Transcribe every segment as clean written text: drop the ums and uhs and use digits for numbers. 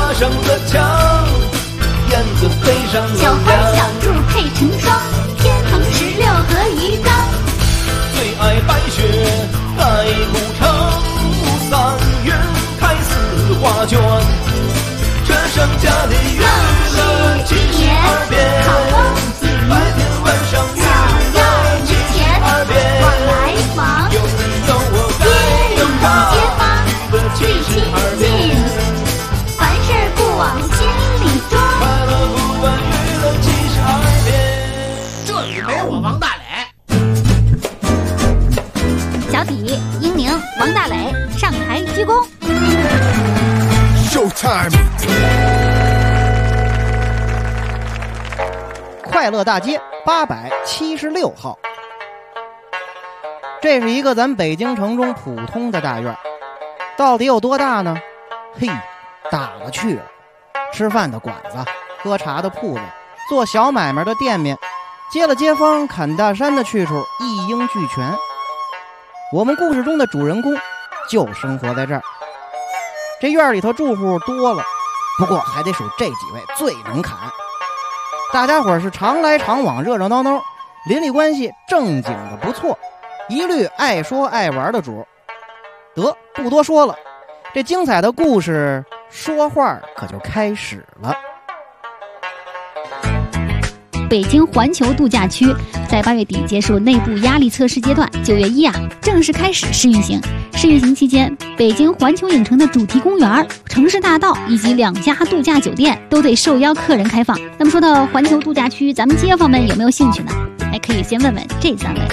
爬上了墙，燕子飞上了小花小兔配成双，天蓬16和鱼缸。 最爱白雪盖古城，3月开4画卷，这剩下的娱乐72遍，白天晚上娱乐72遍， 来访有你有我该有他街坊最亲近，凡事不往心里装。 快乐不断娱乐72遍。 这里没我王大磊。 小体、英宁、王大磊上台鞠躬。 Showtime！ 快乐大街876号，这是一个咱北京城中普通的大院，到底有多大呢？嘿，大了去了！吃饭的馆子，喝茶的铺子，做小买卖的店面，接了街坊砍大山的去处，一应俱全。我们故事中的主人公就生活在这儿。这院里头住户多了，不过还得数这几位最能砍。大家伙是常来常往，热热闹闹，邻里关系正经的不错，一律爱说爱玩的主。得，不多说了，这精彩的故事说话可就开始了。 北京环球度假区在8月底结束内部压力测试阶段，9月1正式开始试运行。试运行期间，北京环球影城的主题公园、城市大道以及2家度假酒店都对受邀客人开放。那么说到环球度假区，咱们街坊们有没有兴趣呢？可以先问问这3位。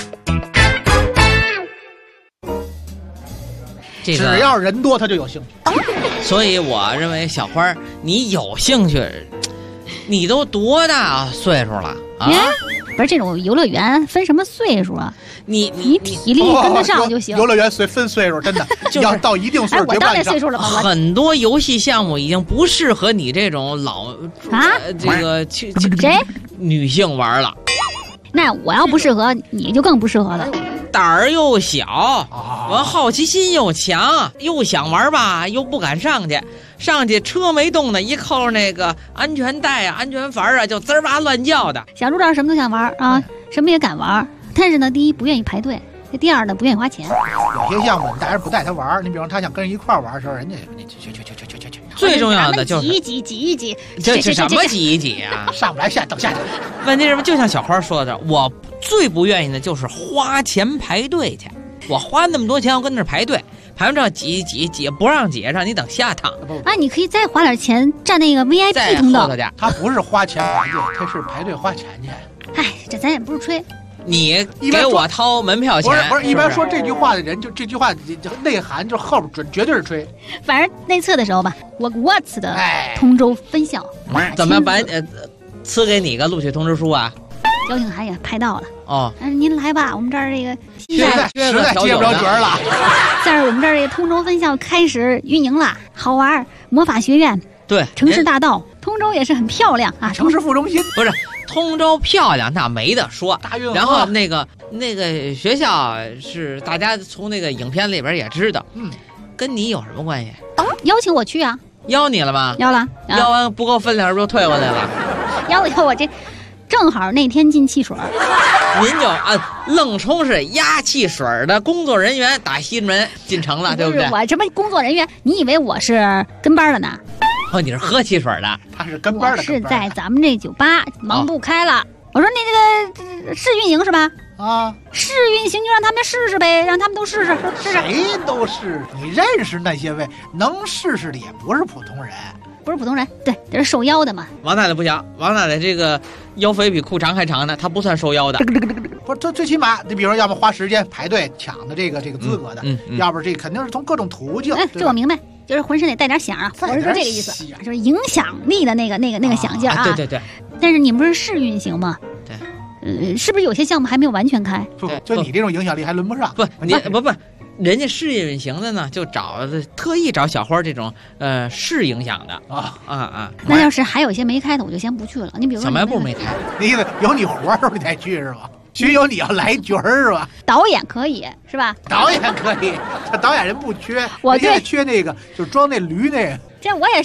只要人多，他就有兴趣。 所以我认为小花，你有兴趣，你都多大岁数了啊？ 不是这种游乐园分什么岁数啊？你体力跟得上就行。 游乐园分岁数，真的，要到一定岁数， 我到那岁数了吗？ 很多游戏项目已经不适合你这种老这个谁女性玩了。 那我要不适合，你就更不适合了。 胆儿又小，完好奇心又强，又想玩吧，又不敢上去车没动呢，一扣那个安全带啊、安全阀啊，就滋儿吧乱叫的。 小猪这什么都想玩啊，什么也敢玩，但是呢，第一不愿意排队，第二呢不愿意花钱。 有些项目你带人不带他玩，你比方他想跟人一块玩的时候，人家去。 最重要的就是挤一挤， 这什么挤一挤啊？ 上不来等下去。 问题是就像小花说的，我最不愿意的就是花钱排队去。我花那么多钱，我跟那儿排队，排完之后挤不让挤，让你等下趟。 你可以再花点钱占那个 VIP 通道。 他不是花钱排队，他是排队花钱去。 这咱也不是吹。 你给我掏门票钱， 不是一般说这句话的人，就这句话内涵就后边绝对是吹。 反正内测的时候吧，我次的通州分校， 怎么把赐给你个录取通知书啊？ 交警函也拍到了哦。 您来吧，我们这儿这个实在接不着角了。 在我们这儿这个通州分校开始运营了，好玩，魔法学院， 对， 城市大道，通州也是很漂亮啊。 城市副中心不是。通州漂亮，那没得说。 大运河， 然后那个学校是大家从那个影片里边也知道，跟你有什么关系？ 邀请我去啊？ 邀你了吗？ 邀了， 邀完不够分量，是不是退回来了？ 邀我这正好那天进汽水， 您就愣充是压汽水的工作人员打西门进城了，对不对？ 我这么工作人员，你以为我是跟班的呢？ 你是喝汽水的， 他是跟班的。 我是在咱们这酒吧忙不开了。我说你这个试运营是吧？试运行就让他们试试呗，让他们都试试。 谁都试，你认识那些位能试试的也不是普通人， 不是普通人，对，这是受邀的嘛。 王奶奶不行，王奶奶这个腰肥比裤长还长呢，她不算受邀的。 不是，最起码你比如说，要么花时间排队抢的这个资格的，要不这肯定是从各种途径。 这我明白。就是浑身得带点响啊，我是说这个意思，就是影响力的那个响劲啊。 对。 但是你们不是试运行吗？ 对。 是不是有些项目还没有完全开？ 就你这种影响力还轮不上。 不，人家试运行的呢，就特意找小花这种试影响的那要是还有一些没开的，我就先不去了。你比如说小卖部没开， 你意思有你活儿你才去是吧？只有你要来角儿是吧？ 导演可以是吧？ 导演可以，导演人不缺， 我现在缺那个就是装那驴那个。 这我也是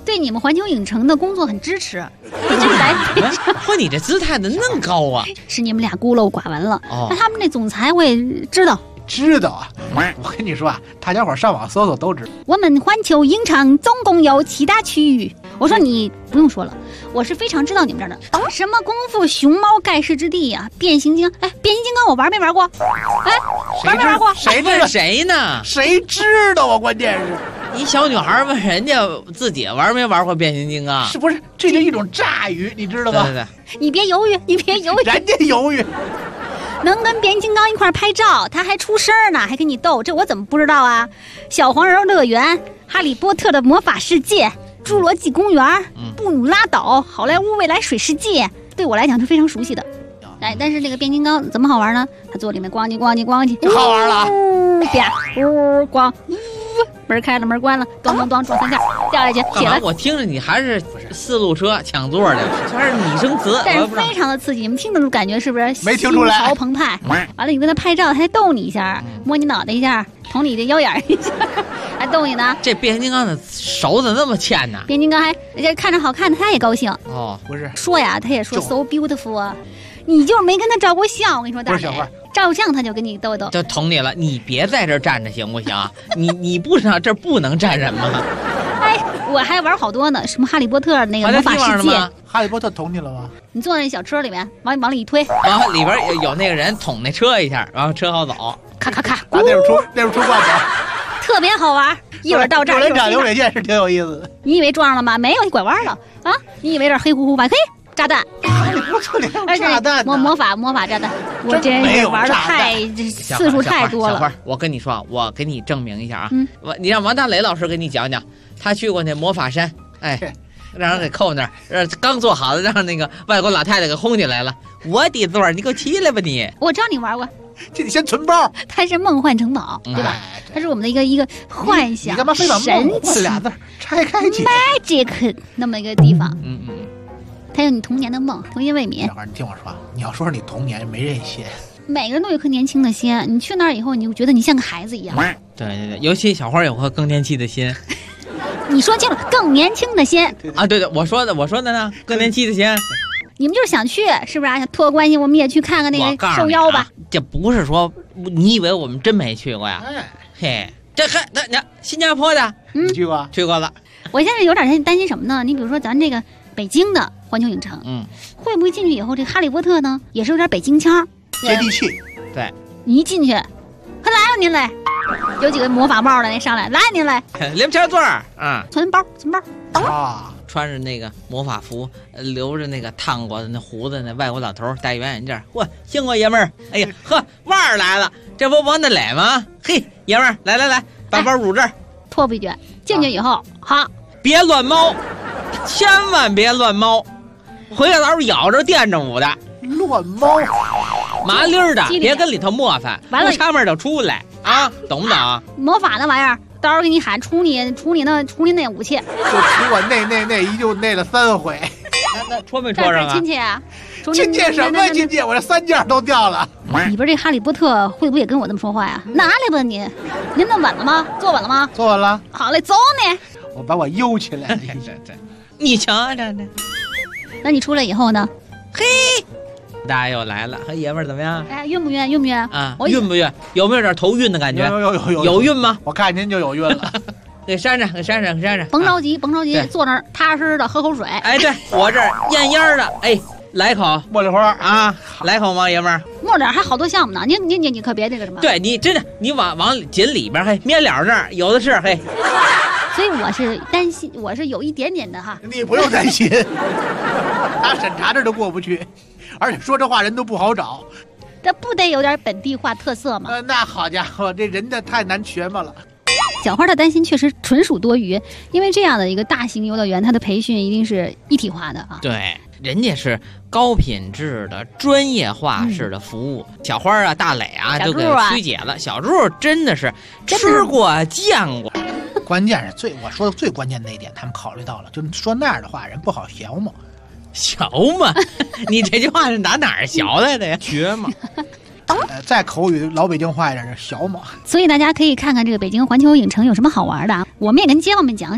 对你们环球影城的工作很支持，一直以来嚯，你这姿态怎么那么高啊？ 是你们俩孤陋寡闻了。 哦那他们那总裁我也知道， 知道啊，我跟你说啊，大家伙上网搜搜都知道。 我们环球影城总共有7大区域。我说你不用说了，我是非常知道你们这儿的。什么功夫熊猫盖世之地呀、变形金刚，哎，变形金刚我玩没玩过？哎，玩没玩过？ 问谁知道？ 谁呢？ 谁知道啊？关键是， 一小女孩问人家自己玩没玩过变形金刚？ 是不是这是一种诈语，你知道吗？ 对对对， 你别犹豫，你别犹豫。 人家犹豫， 能跟变形金刚一块儿拍照，他还出声呢，还跟你逗，这我怎么不知道啊？小黄人乐园、哈利波特的魔法世界、侏罗纪公园、布鲁拉岛、好莱坞未来水世界，对我来讲是非常熟悉的。哎，但是那个变形金刚怎么好玩呢？他坐里面咣叽咣叽咣叽， 好玩了。 啪，咣，门开了，门关了，咚咚咚撞三下，掉下去，起来。 我听着你还是四路车抢座的，全是拟声词， 但是我也不知道。 非常的刺激，你们听得出感觉是不是？ 没听出来心潮澎湃。完了，你跟他拍照，他还逗你一下，摸你脑袋一下，捅你的腰眼一下，还逗你呢。 这变形金刚的手怎么那么欠呢？ 变形金刚还看着好看的，他也高兴。 哦， 不是， 说呀，他也说 so beautiful 啊。你就是没跟他照过相，我跟你说，大美不是小花照相他就跟你逗逗。 就捅你了，你别在这儿站着行不行？你不知道这儿不能站人吗？ 哎，我还玩好多呢，什么哈利波特那个玩魔法世界， 那地方了吗？ 哈利波特捅你了吗？ 你坐在那小车里面，往里一推， 然后里边有那个人捅那车一下，然后车好走。 咔咔咔， 啊，那边出罐头， 特别好玩。一会儿到这儿， 有人讲流一会儿飞这儿水线是挺有意思的。 你以为撞上了吗？没有，你拐弯了啊！你以为这儿黑乎乎吧？嘿，炸弹！ 我操，连而且炸弹呢魔法炸弹，我真没有是玩的炸弹太次数太多了。 小花，我跟你说，我给你证明一下啊。 嗯你让王大雷老师给你讲讲，他去过那魔法山，哎，让人给扣那儿，刚做好的，让那个外国老太太给轰进来了。我的座儿，你给我起来吧你！ 我知道你玩过， 这得先存包， 它是梦幻城堡，对吧？ 哎它是我们的一个幻想、 你干嘛非把神梦幻奇俩字拆开解？ magic 那么一个地方。 嗯， 它有你童年的梦，童心未泯小。孩，你听我说，你要说你童年没人信， 每个人都有一颗年轻的心，你去那儿以后，你就觉得你像个孩子一样。 对对对，尤其小花有颗更年期的心你说清楚，更年轻的心。 啊，对对，我说的呢，更年期的心。 你们就是想去，是不是啊？想托关系，我们也去看看那我个告诉你啊受邀吧。， 这不是说你以为我们真没去过呀？ 哎， 嘿，这还那新加坡的你去过？ 去过了， 我现在有点担心什么呢？你比如说咱这个北京的环球影城，会不会进去以后，这哈利波特呢也是有点北京腔儿？ 接地气， 对， 你一进去，快来了您来，有几个魔法帽的那上来，来您来， 连前座儿啊， 存包， 啊， 穿着那个魔法服，留着那个烫过的那胡子，那外国老头戴圆眼镜，嚯，兴过爷们儿！哎呀，呵，腕儿来了，这不王大磊吗？嘿，爷们儿，来，把包入这儿， 托付一句，进去以后，好， 别乱猫，千万别乱猫，回来到时候咬着电着舞的， 乱猫， 麻溜儿的， 机灵别跟里头磨翻， 完了不插门就出来啊，懂不懂？ 魔法那玩意儿，到时候给你喊出你那武器， 就出我那一就那了3回， 那戳没这戳上啊亲？戚啊，出亲戚什么亲戚？我这3件都掉了。 里边这哈利波特会不会也跟我这么说话呀？哪里吧您弄稳了吗？坐稳了吗？ 坐稳了， 好嘞，走你。 我把我悠起来。 这，你瞧啊，这， 那你出来以后呢？ 大爷又来了，和爷们儿怎么样？ 哎，晕不晕？ 啊， 我晕不晕？有没有点头晕的感觉？有晕吗？ 我看您就有晕了。 给扇扇。 甭着急， 对坐那儿踏实的喝口水。 哎，对我这儿咽烟儿的，哎，来口茉莉花啊，来口吗，爷们儿？ 末点还好多项目呢，你可别那个什么。 对你真的，你往紧里边，嘿，面了那儿有的是，嘿， 所以我是担心，我是有一点点的哈。 你不用担心，他审查这都过不去，而且说这话人都不好找。 这不得有点本地化特色吗？ 那好家伙，这人家太难学嘛了。 小花的担心确实纯属多余，因为这样的一个大型游乐园，它的培训一定是一体化的啊。 对，人家是高品质的专业化式的服务。小花啊，大磊啊，都给曲解了。小柱真的是吃过见过。 关键是我说的最关键的那一点，他们考虑到了，就说那样的话，人不好学嘛。 学嘛？你这句话是哪儿学来的呀？学嘛？ 在口语老北京话一点是小嘛。 所以大家可以看看这个北京环球影城有什么好玩的啊，我们也跟街坊们讲讲。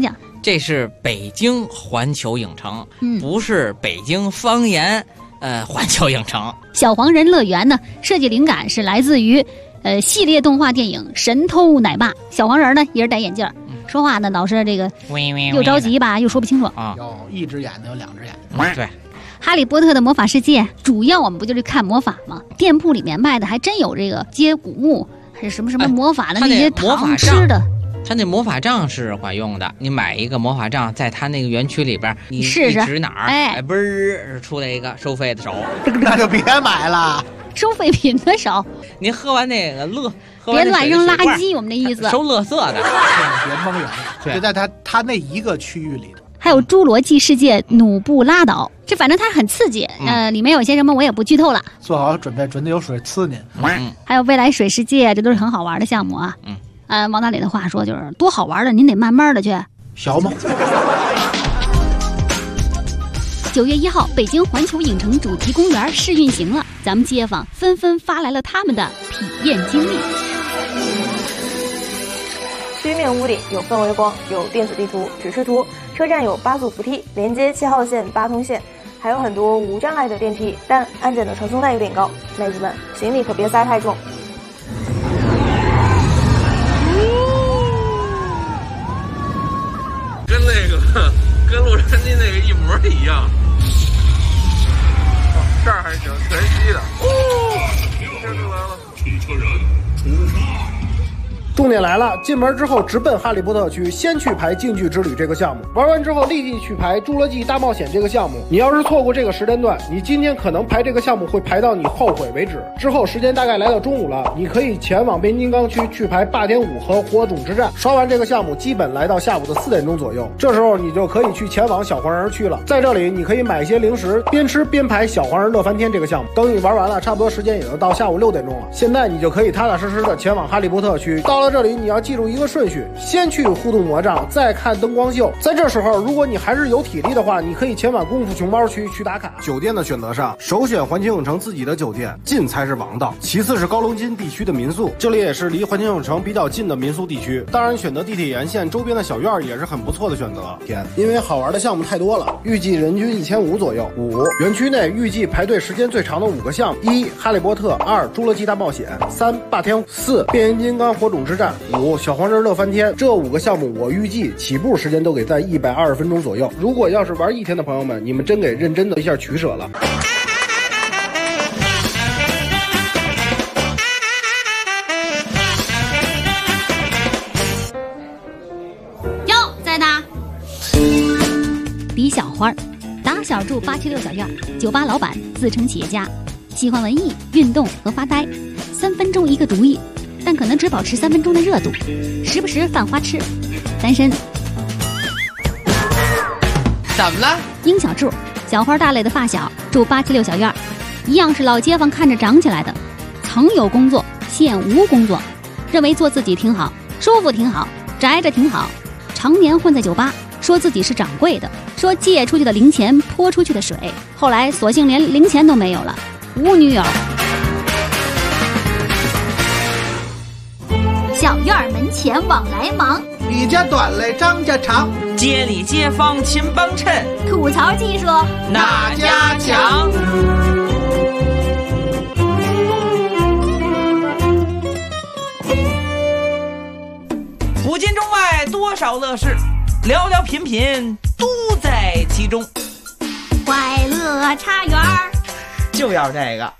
这是北京环球影城，不是北京方言环球影城。 小黄人乐园呢，设计灵感是来自于系列动画电影《神偷奶爸》。小黄人呢也是戴眼镜，说话呢老是这个又着急吧，又说不清楚啊，有一只眼的，有两只眼的。 对。 哈利波特的魔法世界，主要我们不就是看魔法吗？店铺里面卖的还真有这个接古墓，还是什么魔法的那些糖吃的。 他那魔法杖是管用的，你买一个魔法杖，在他那个园区里边，你试试指哪儿，嘣儿出来一个收费的手， 那就别买了， 收废品的手。 您喝完那个别乱扔垃圾，我们的意思。 收垃圾的， 别蒙人。就在他那一个区域里头。 还有侏罗纪世界努布拉岛，这反正它很刺激，里面有些什么我也不剧透了。 做好准备，准备有水呲您。 还有未来水世界，这都是很好玩的项目啊。王大磊的话说就是多好玩的，您得慢慢的去。 小吗 ？9月1号，北京环球影城主题公园试运行了，咱们街坊纷纷发来了他们的体验经历。 曲面屋顶有氛围光，有电子地图、指示图，车站有8组扶梯连接7号线、8通线，还有很多无障碍的电梯，但安检的传送带有点高，妹子们行李可别塞太重。 跟洛杉矶那个一模一样。这儿还行，全息的。车就来了，汽车人出发。 重点来了，进门之后直奔哈利波特区，先去排竞剧之旅这个项目，玩完之后立即去排侏罗纪大冒险这个项目。你要是错过这个时间段，你今天可能排这个项目会排到你后悔为止。之后时间大概来到中午了，你可以前往变形金刚区去排霸天舞和火种之战。刷完这个项目基本来到下午的4点钟左右，这时候你就可以去前往小黄人区了。在这里你可以买一些零食，边吃边排小黄人乐翻天这个项目。等你玩完了，差不多时间也就到下午6点钟了。现在你就可以踏踏实实的前往哈利波特区。到了这里你要记住一个顺序，先去互动魔杖，再看灯光秀。在这时候如果你还是有体力的话，你可以前往功夫熊猫区去打卡。酒店的选择上，首选环球影城自己的酒店，近才是王道，其次是高龙津地区的民宿，这里也是离环球影城比较近的民宿地区。当然选择地铁沿线周边的小院也是很不错的选择。因为好玩的项目太多了，预计人均1500左右。园区内预计排队时间最长的5个项目：1哈利波特，2侏罗纪大冒险，3霸天舞，4变形金刚火种之战，5小黄人乐翻天。这5个项目我预计起步时间都给在120分钟左右。如果要是玩1天的朋友们，你们真给认真的一下取舍了。 哟，在呢。李小花打小住876小院，酒吧老板，自称企业家，喜欢文艺、运动和发呆，3分钟一个主意，但可能只保持3分钟的热度，时不时犯花痴，单身。 怎么了？ 殷小柱，小花大磊的发小，住876小院，一样是老街坊看着长起来的，曾有工作，现无工作，认为做自己挺好，舒服挺好，宅着挺好，常年混在酒吧，说自己是掌柜的，说借出去的零钱泼出去的水，后来索性连零钱都没有了，无女友。小院门前往来忙， 李家短嘞张家长， 街里街坊勤帮衬， 吐槽技术哪家强？古今中外多少乐事，寥寥品品都在其中。 快乐茶园就要这个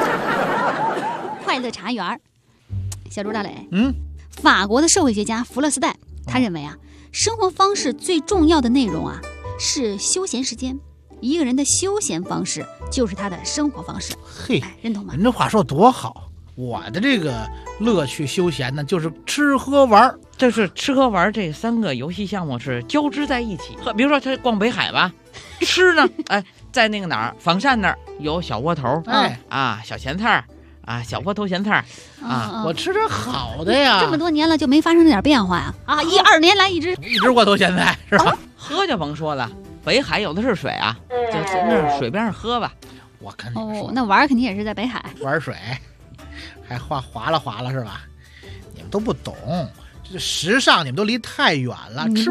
快乐茶园。小朱大磊，法国的社会学家弗勒斯代，他认为啊，生活方式最重要的内容啊是休闲时间，一个人的休闲方式就是他的生活方式。 嘿， 认同吗？ 您这话说多好！我的这个乐趣休闲呢，就是吃喝玩。 就是吃喝玩这3个游戏项目是交织在一起。比如说他逛北海吧，吃呢，在那个哪儿，房山那儿有小窝头，小咸菜啊，小窝头咸菜啊， 我吃点好的呀。 这么多年了就没发生点变化呀？12年来一直窝头咸菜是吧？ 喝就甭说了，北海有的是水啊，就在那水边上喝吧。 我跟你说， 那玩肯定也是在北海玩水，还划拉是吧？你们都不懂，这时尚你们都离太远了。吃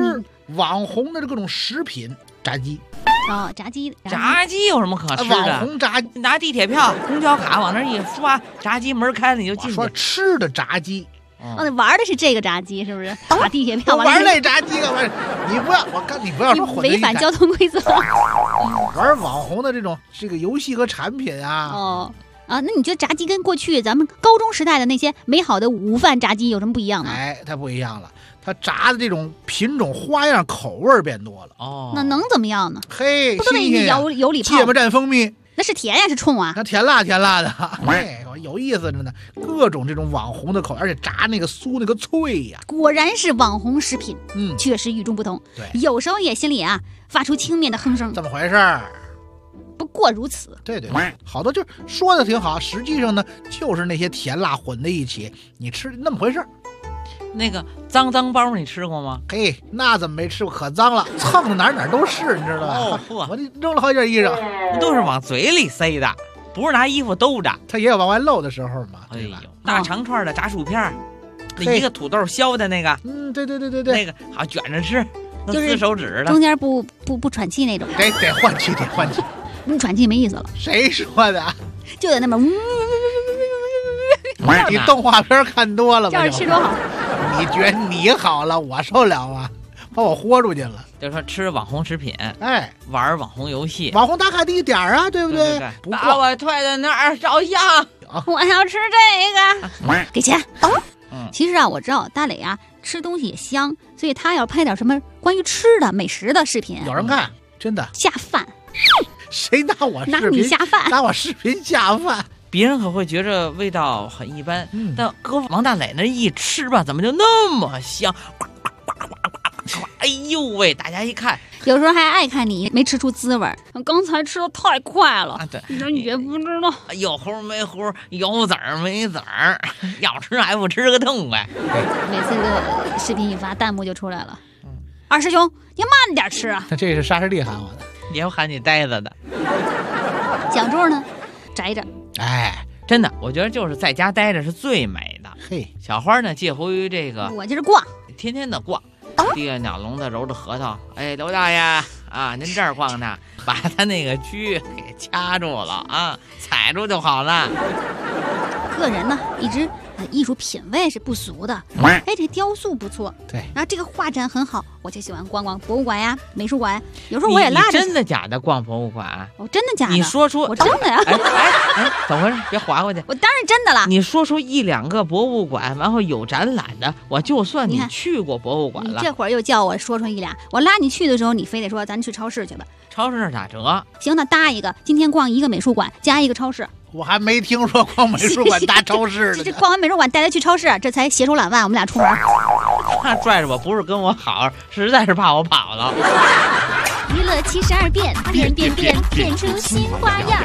网红的这各种食品，炸鸡。 哦，炸鸡有什么可吃的？ 网红炸鸡， 拿地铁票、公交卡往那一刷，炸鸡门开了你就进去。 说吃的炸鸡。 那玩的是这个炸鸡，是不是？把地铁票玩那炸鸡干嘛？你不要，你不要说混违反交通规则。 玩网红的这个游戏和产品啊。 那你觉得炸鸡跟过去咱们高中时代的那些美好的午饭炸鸡有什么不一样吗？ 它不一样了，它炸的这种品种、花样、口味变多了。 那能怎么样呢？ 嘿， 不都得油里泡？ 芥末蘸蜂蜜， 那是甜呀，是冲啊？ 那甜辣的，有意思着呢。各种这种网红的口味，而且炸那个酥那个脆呀， 果然是网红食品。确实与众不同。 对， 有时候也心里发出轻蔑的哼声。 怎么回事？ 不过如此。 对，好多就是说的挺好，实际上呢，就是那些甜辣混在一起，你吃那么回事。 那个脏包你吃过吗？ 嘿，那怎么没吃过？可脏了，蹭的哪都是，你知道吧？我扔了好几件衣裳， 那都是往嘴里塞的，不是拿衣服兜着。 它也有往外漏的时候嘛。 哎呦，大长串的炸薯片，那一个土豆削的那个， 对， 那个好卷着吃， 就是撕手指的， 中间不喘气那种。 得换气， 不喘气没意思了。 谁说的？ 就在那边你动画片看多了吧？ 这样吃多好。 你觉得你好了，我受了吗？把我豁出去了。 就是说吃网红食品，玩网红游戏， 网红打卡地点啊，对不对？ 把我推在那儿照相， 我要吃这个，给钱。其实我知道大磊吃东西也香，所以他要拍点什么关于吃的美食的视频， 有人看，真的下饭。 谁拿我视频？ 拿你下饭？ 拿我视频下饭？ 别人可会觉着味道很一般，但搁王大磊那一吃吧，怎么就那么香？哎呦喂！大家一看， 有时候还爱看你没吃出滋味。刚才吃的太快了， 对， 你也不知道有齁没齁，有籽儿没籽儿，要吃还不吃个痛快。 每次这个视频一发，弹幕就出来了。二师兄，你慢点吃啊！ 这是沙师弟喊我的， 也有喊你呆子的。 小柱呢，宅着。 真的，我觉得就是在家待着是最美的。 嘿， 小花呢，介乎于这个， 我就是逛， 天天的逛，递个鸟笼子，揉着核桃。刘大爷您这儿逛呢，把他那个蛆给掐住了踩住就好了。 个人呢，一直艺术品味是不俗的。这雕塑不错， 对， 然后这个画展很好，我就喜欢逛博物馆呀、美术馆。有时候我也拉着。 真的假的？逛博物馆？ 真的假的？ 你说出我真的呀！ 怎么回事？别划过去！ 我当然真的了。 你说出一两个博物馆，然后有展览的，我就算你去过博物馆了。 你这会儿又叫我说出一俩，我拉你去的时候，你非得说咱去超市去吧。 超市那打折。 行，那搭一个，今天逛一个美术馆加一个超市。 我还没听说逛美术馆搭超市的。 这逛完美术馆带他去超市，这才携手揽万，我们俩出门。 他拽着我不是跟我好，实在是怕我跑了。 娱乐72变，变出新花样。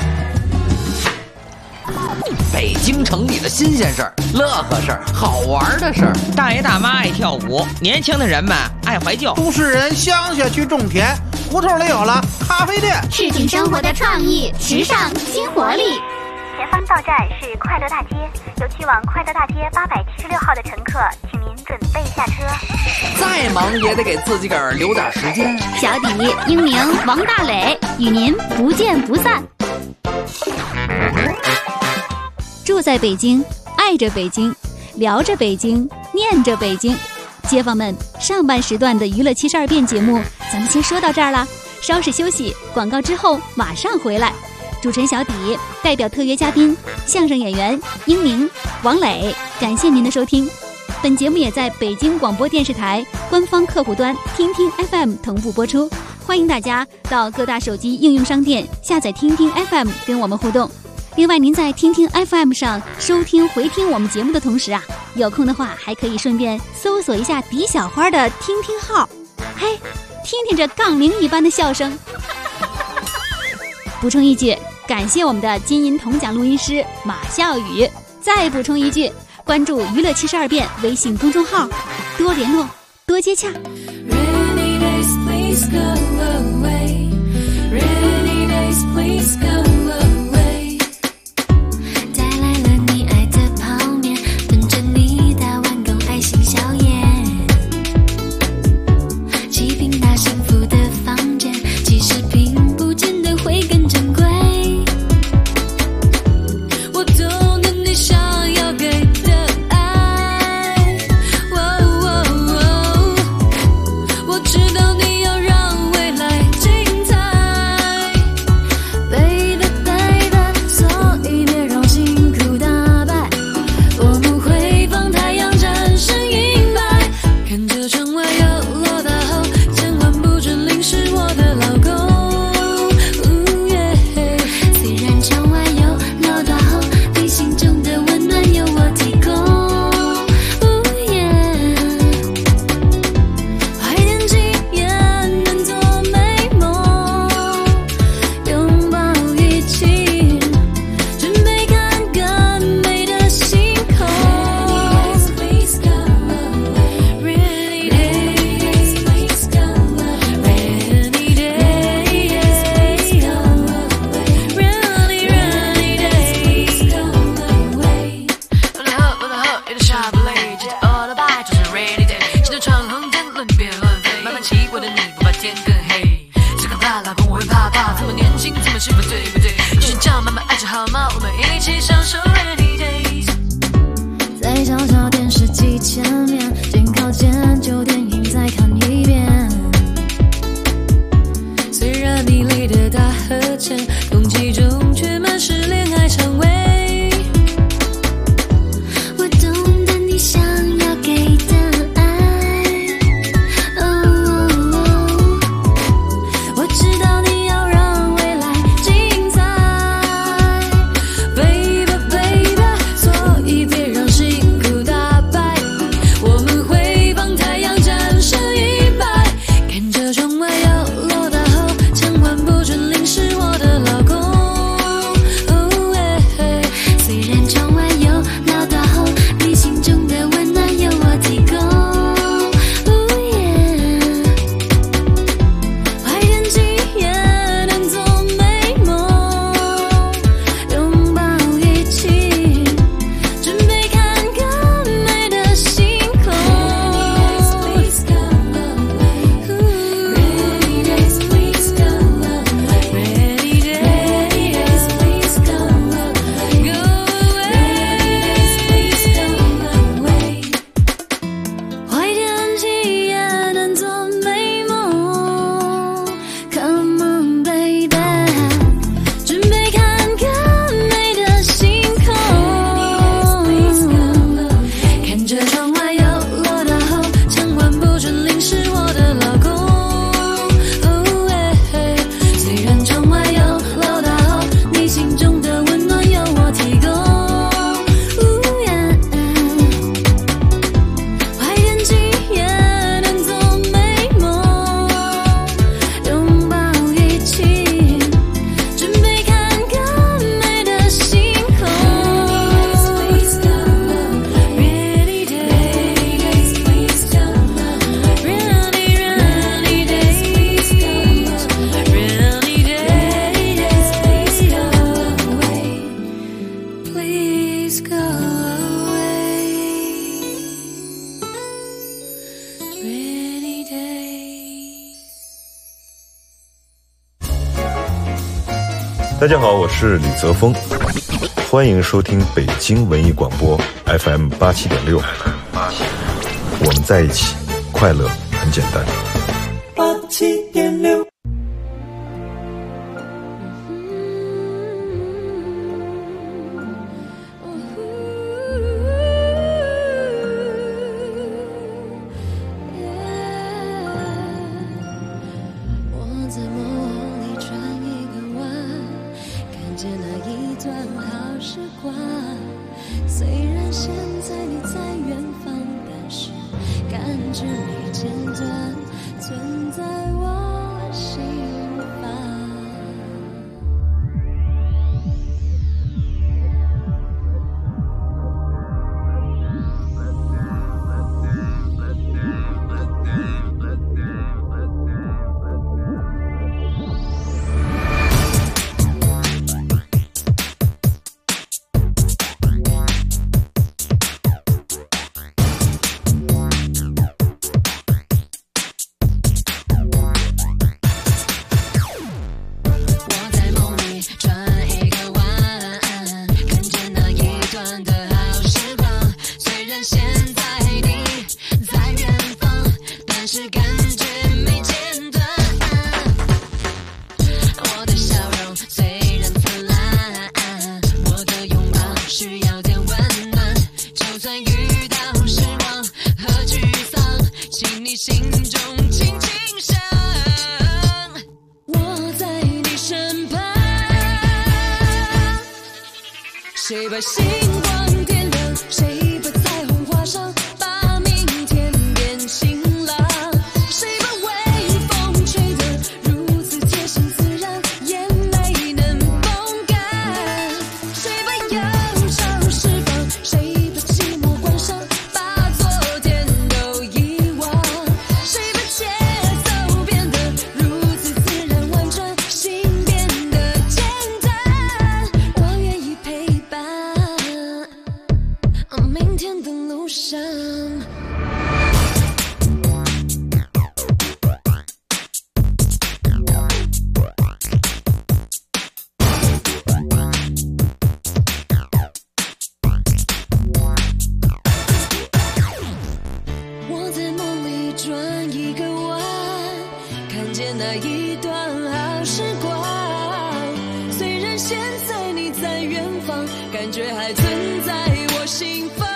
北京城里的新鲜事儿、乐呵事儿、好玩的事儿。 大爷大妈爱跳舞，年轻的人们爱怀旧， 都市人乡下去种田，胡同里有了咖啡店， 市井生活的创意、时尚、新活力。 前方到站是快乐大街，有去往快乐大街876号的乘客，请您准备下车。 再忙也得给自己个儿留点时间。 小底、英明、王大磊与您不见不散。住在北京，爱着北京，聊着北京，念着北京。街坊们，上半时段的娱乐72变节目咱们先说到这儿了，稍事休息，广告之后马上回来。主持人小底代表特约嘉宾相声演员英明、王磊，感谢您的收听。本节目也在北京广播电视台官方客户端听听 FM 同步播出，欢迎大家到各大手机应用商店下载听听 FM 跟我们互动。另外，您在听听 FM 上收听回听我们节目的同时有空的话还可以顺便搜索一下狄小花的听听号，嘿，听听这杠铃一般的笑声。补充一句，感谢我们的金银铜奖录音师马笑宇。再补充一句，关注娱乐72变微信公众号，多联络，多接洽。Rainy days, please go away. Rainy days, please go away. 带来了你爱的泡面，等着你打完工爱心宵夜。 又落大后，千万不准淋湿我的老公。 虽然窗外又落大后，你心中的温暖由我提供。 怀念几夜能做美梦，拥抱一起，准备看更美的星空。Rainy days, please go away. Rainy days, please go away. Rainy days, please go away. Rainy days, please go away. 落大后，有点下不累，记得饿了吧，就是 rainy day。心中闯红灯，论别乱飞，慢慢骑过的你不怕天更黑。只看怕老公我会怕，这么年轻，这么幸福，对不对？就是这样慢慢爱着好吗？我们一起享受 rainy days。 在小小电视机前面，紧靠键，旧电影再看一遍。虽然迷离的大河前，空气中却满是恋爱香味。 我懂得你想要给的爱， 我知道你要让未来精彩 ，baby baby， 所以别让辛苦打败，我们会帮太阳战胜100。看着窗外又落大后，千万不准淋湿我的老公。 虽然窗外又落大后，你心中的温暖由我提供。 怀念几夜能做美梦，拥抱一起，准备看更美的星空。 Please go away. Rainy days, please go away. Rainy days, Please go away. go away. Please go away. 怀念几夜能做美梦 ，Come on baby， 准备看更美的星空。看着窗外又落大后，千万不准淋湿我的老公。虽然窗外又落大后，你心中的温暖由我提供。怀念几夜能做美梦，拥抱一起，准备看更美的星空。 Please go away. Rainy days, Please go away. rainy days, rainy days, Please go away. please go away. Rainy days. 大家好，我是李泽峰，欢迎收听北京文艺广播 FM 87.6，我们在一起，快乐很简单。 87.6。 我在梦里转一个弯，看见那一段好时光。虽然现在你在远方，但是感觉没间断，存在我心房。心中轻轻响。我在你身旁，谁把星光点亮，谁把彩虹画上，把明天变晴朗。谁把微风吹得如此贴心自然，眼泪能风干。谁把忧愁释放，谁把寂寞关上，把昨天都遗忘。谁把节奏变得如此自然婉转，心变得简单。我愿意陪伴明天的路上。我在梦里转一个弯，看见那一段好时光。虽然现在你在远方，感觉还存在我心房。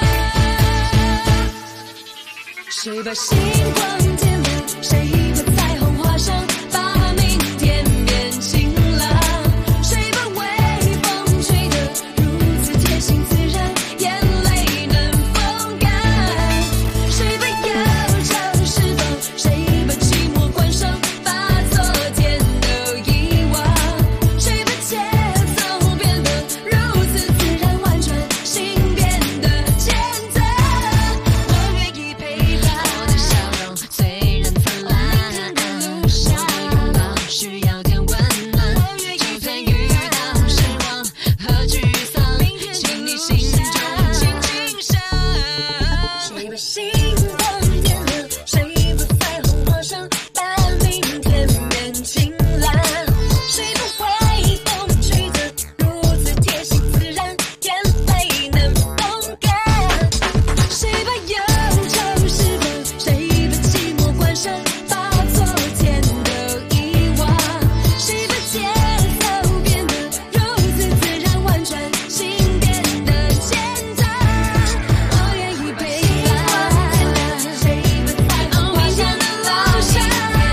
谁把星光点亮，谁把彩虹画上，把明天变晴朗。谁把微风吹得如此贴心自然，眼泪能风干。谁把忧愁释放，谁把寂寞关上，把昨天都遗忘。谁把节奏变得如此自然婉转，心变得简单。我愿意陪伴我的笑容，虽然灿烂。我的拥抱需要点温暖，就算遇到失望和沮丧，请你心中轻轻响。谁把星光点亮，谁把彩虹画上，把明天变晴朗。谁把微风吹得如此贴心自然，眼泪能风干。谁把忧愁释放，谁把寂寞关上，把昨天都遗忘。谁把节奏变得如此自然婉转，心变得简单。我愿意陪伴谁把彩虹画上的路上，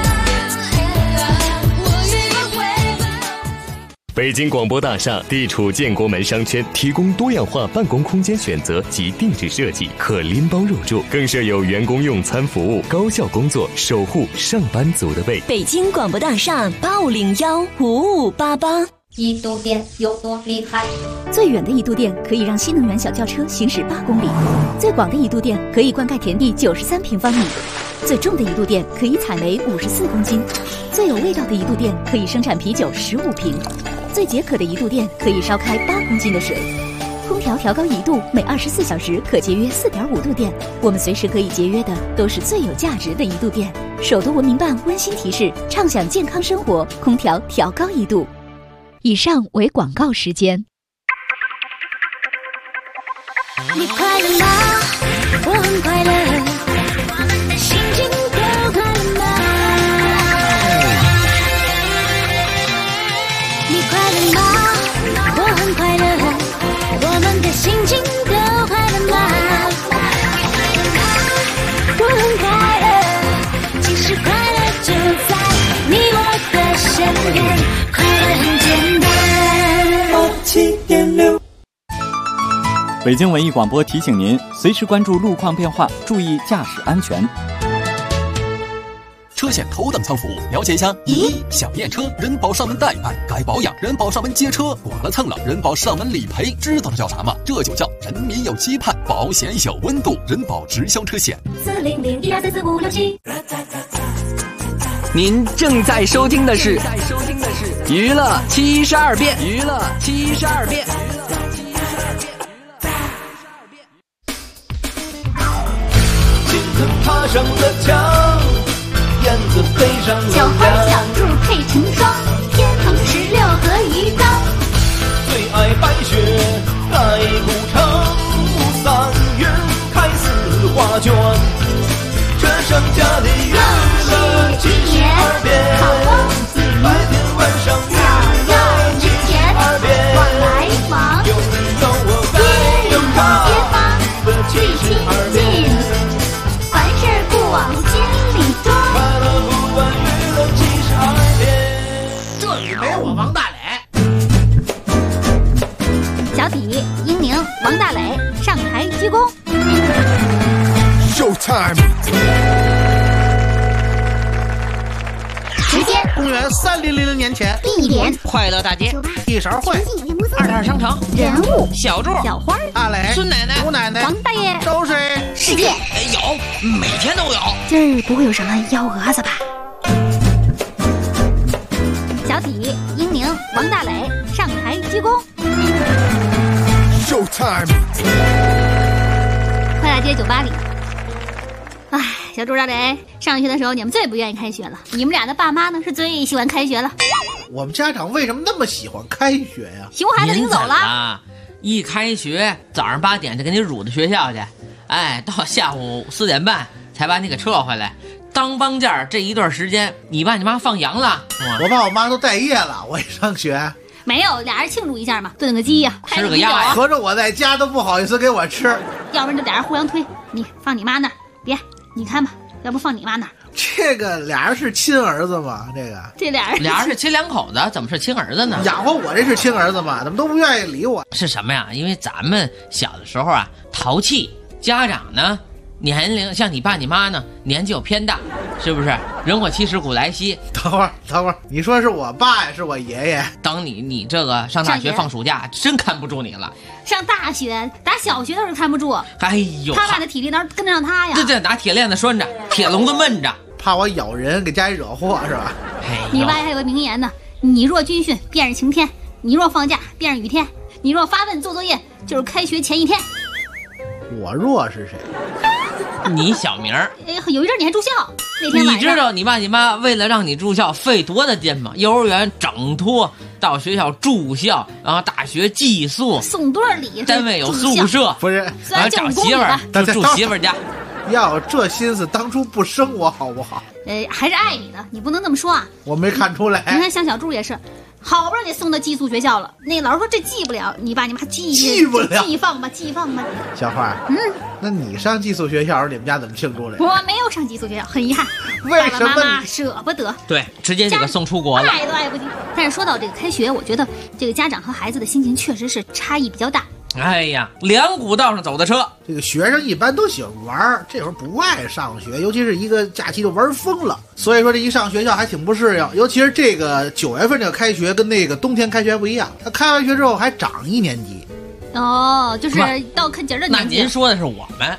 我愿意陪伴。 北京广播大厦地处建国门商圈，提供多样化办公空间选择及定制设计，可拎包入住，更设有员工用餐服务，高效工作，守护上班族的胃。 北京广播大厦8501588。 一度电有多厉害？ 最远的一度电可以让新能源小轿车行驶8公里，最广的一度电可以灌溉田地93平方米，最重的一度电可以采煤54公斤，最有味道的一度电可以生产啤酒15瓶，最解渴的一度电可以烧开8公斤的水。空调调高1度，每24小时可节约4.5度电。我们随时可以节约的都是最有价值的一度电。首都文明办温馨提示：畅享健康生活，空调调高1度。以上为广告时间。 你快乐吗？我很快乐，心情都快乐吗？你快乐吗？我很快乐，我们的心情都快乐吗？我很快乐，其实快乐就在你我的身边，快乐很简单。87.6 北京文艺广播提醒您，随时关注路况变化，注意驾驶安全。 车险头等舱服务，了解一下。1. 想验车，人保上门代办；该保养，人保上门接车；剐了蹭了，人保上门理赔。知道这叫啥吗？这就叫人民有期盼，保险有温度。人保直销车险。 40012344567。 您正在收听的是娱乐72变。娱乐72变。 爬上了墙，燕子飞上了小花小兔配成双，天蓬16和鱼缸。 最爱白雪盖古城，3月开4画卷。这剩下的娱乐72变，白天晚上娱乐72变。 往来忙， 有你有我该有他的72变。 凡事不往心里 3000年前， 地点快乐大街， 一勺会 ，22商城， 人物小柱， 小花， 阿磊， 孙奶奶， 吴奶奶， 王大爷， 都是世界有，每天都有。 今儿不会有什么幺蛾子吧？小体、英宁、王大磊上台鞠躬。 Showtime！ 快大街酒吧里，哎，小猪大磊，上学的时候你们最不愿意开学了，你们俩的爸妈呢是最喜欢开学了。 我们家长为什么那么喜欢开学呀？ 熊孩子领走了， 一开学早上8点就给你辱到学校去，哎，到下午4点半才把你给撤回来。当帮件这一段时间，你爸你妈放羊了， 我爸我妈都待业了，我也上学。 没有，俩人庆祝一下嘛，炖个鸡呀， 吃个鸭呀， 合着我在家都不好意思给我吃， 要不然就俩人互相推，你放你妈那儿，别，你看吧，要不放你妈那儿。 这个俩人是亲儿子吗？ 这俩人是亲两口子，怎么是亲儿子呢？ 养活我这是亲儿子吗？怎么都不愿意理我？ 是什么呀？因为咱们小的时候啊，淘气，家长呢年龄像你爸你妈呢年纪又偏大，是不是？人过70古来稀。 等会儿，你说是我爸呀，是我爷爷？ 等你这个上大学放暑假，真看不住你了。 上大学打小学都是看不住。 哎呦， 他爸的体力哪跟得上他呀？ 这拿铁链子拴着，铁笼子闷着， 怕我咬人给家里惹祸是吧？ 你爸还有个名言呢：你若军训便是晴天，你若放假便是雨天，你若发问做作业就是开学前一天。 我若是谁？ 你小名儿。 有一阵你还住校，那天晚上你知道你爸你妈为了让你住校费多大劲吗？幼儿园整托到学校住校，然后大学寄宿， 送多少礼， 单位有宿舍， 不是， 然后找媳妇儿就住媳妇儿家。 要这心思，当初不生我好不好？ 还是爱你的，你不能这么说啊！ 我没看出来。 你看，像小柱也是，好不容易给送到寄宿学校了，那老师说这寄不了，你爸你妈寄不了， 寄放吧。 小花，那你上寄宿学校，你们家怎么庆祝的？ 我没有上寄宿学校，很遗憾， 为什么？ 爸爸妈妈舍不得， 对，直接就给送出国了， 爱都爱不及。但是说到这个开学，我觉得这个家长和孩子的心情确实是差异比较大。 哎呀，两股道上走的车， 这个学生一般都喜欢玩，这会儿不爱上学，尤其是一个假期就玩疯了。所以说这一上学校还挺不适应，尤其是这个9月份这个开学跟那个冬天开学不一样，他开完学之后还长1年级。 哦，就是到看节的年纪。 那您说的是我们？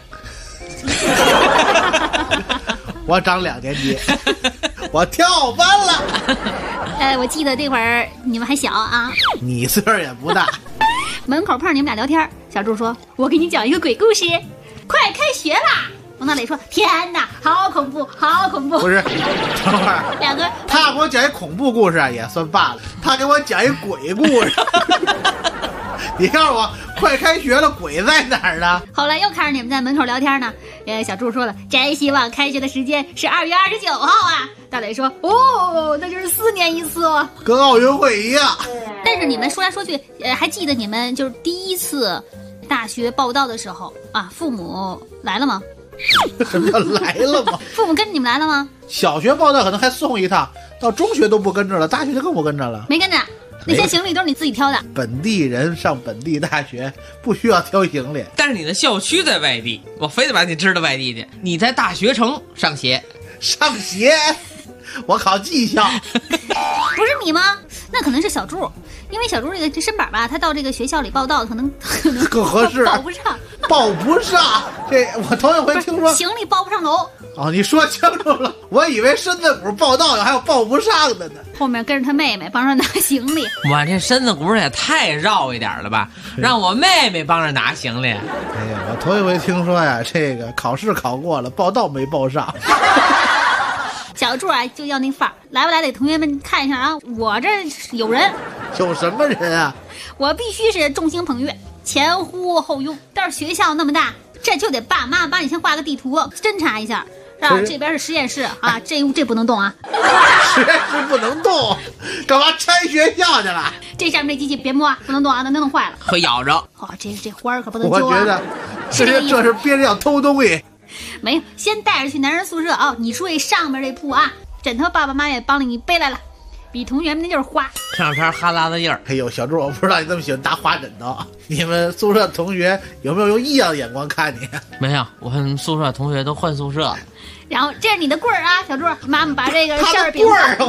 我长2年级，我跳班了。 我记得这会儿你们还小啊。 你岁数也不大。 门口碰上你们俩聊天，小柱说：“我给你讲一个鬼故事，快开学啦！”王大磊说：“天哪，好恐怖，好恐怖！” 不是，等会儿， 两个他给我讲一恐怖故事啊，也算罢了，他给我讲一鬼故事。你告诉我，快开学了，鬼在哪儿呢？ 后来又看着你们在门口聊天呢。小柱说了，真希望开学的时间是2月29号啊。大磊说：“哦，那就是4年一次哦， 跟奥运会一样。” 但是你们说来说去，还记得你们就是第一次大学报到的时候啊，父母来了吗？ 什么来了吗？ 父母跟着你们来了吗？ 小学报到可能还送一趟，到中学都不跟着了，大学就更不跟着了。 没跟着，那些行李都是你自己挑的。 本地人上本地大学不需要挑行李， 但是你的校区在外地，我非得把你支到外地去。你在大学城上学， 我考技校。 不是你吗？那可能是小柱，因为小柱这身板吧，他到这个学校里报到可能更合适， 报不上。 这我头一回听说行李报不上楼。 哦，你说清楚了，我以为身子骨报到还有报不上的呢。 后面跟着他妹妹帮着拿行李。 我这身子骨也太绕一点了吧，让我妹妹帮着拿行李。哎呀，我头一回听说呀，这个考试考过了，报到没报上。 小柱啊，就要那范儿，来不来得同学们看一下啊！我这有人， 有什么人啊？ 我必须是众星捧月，前呼后拥。但是学校那么大，这就得爸妈帮你先画个地图，侦查一下，是吧？这边是实验室啊，这不能动啊。 实验室不能动，干嘛拆学校去了？ 这下面这机器别摸啊，不能动啊，那弄坏了会咬着。 哦，这花儿可不能揪啊！ 我觉得这是别人要偷东西。 没有，先带着去男人宿舍啊！你睡上面这铺啊，枕头爸爸妈妈也帮你背来了。 比同学们那就是花。 上片哈喇子印儿。 哎呦，小猪，我不知道你这么喜欢搭花枕头，你们宿舍同学有没有用异样的眼光看你？ 没有，我们宿舍同学都换宿舍了。 然后这是你的棍儿啊，小猪，妈妈把这个馅儿饼。 棍儿，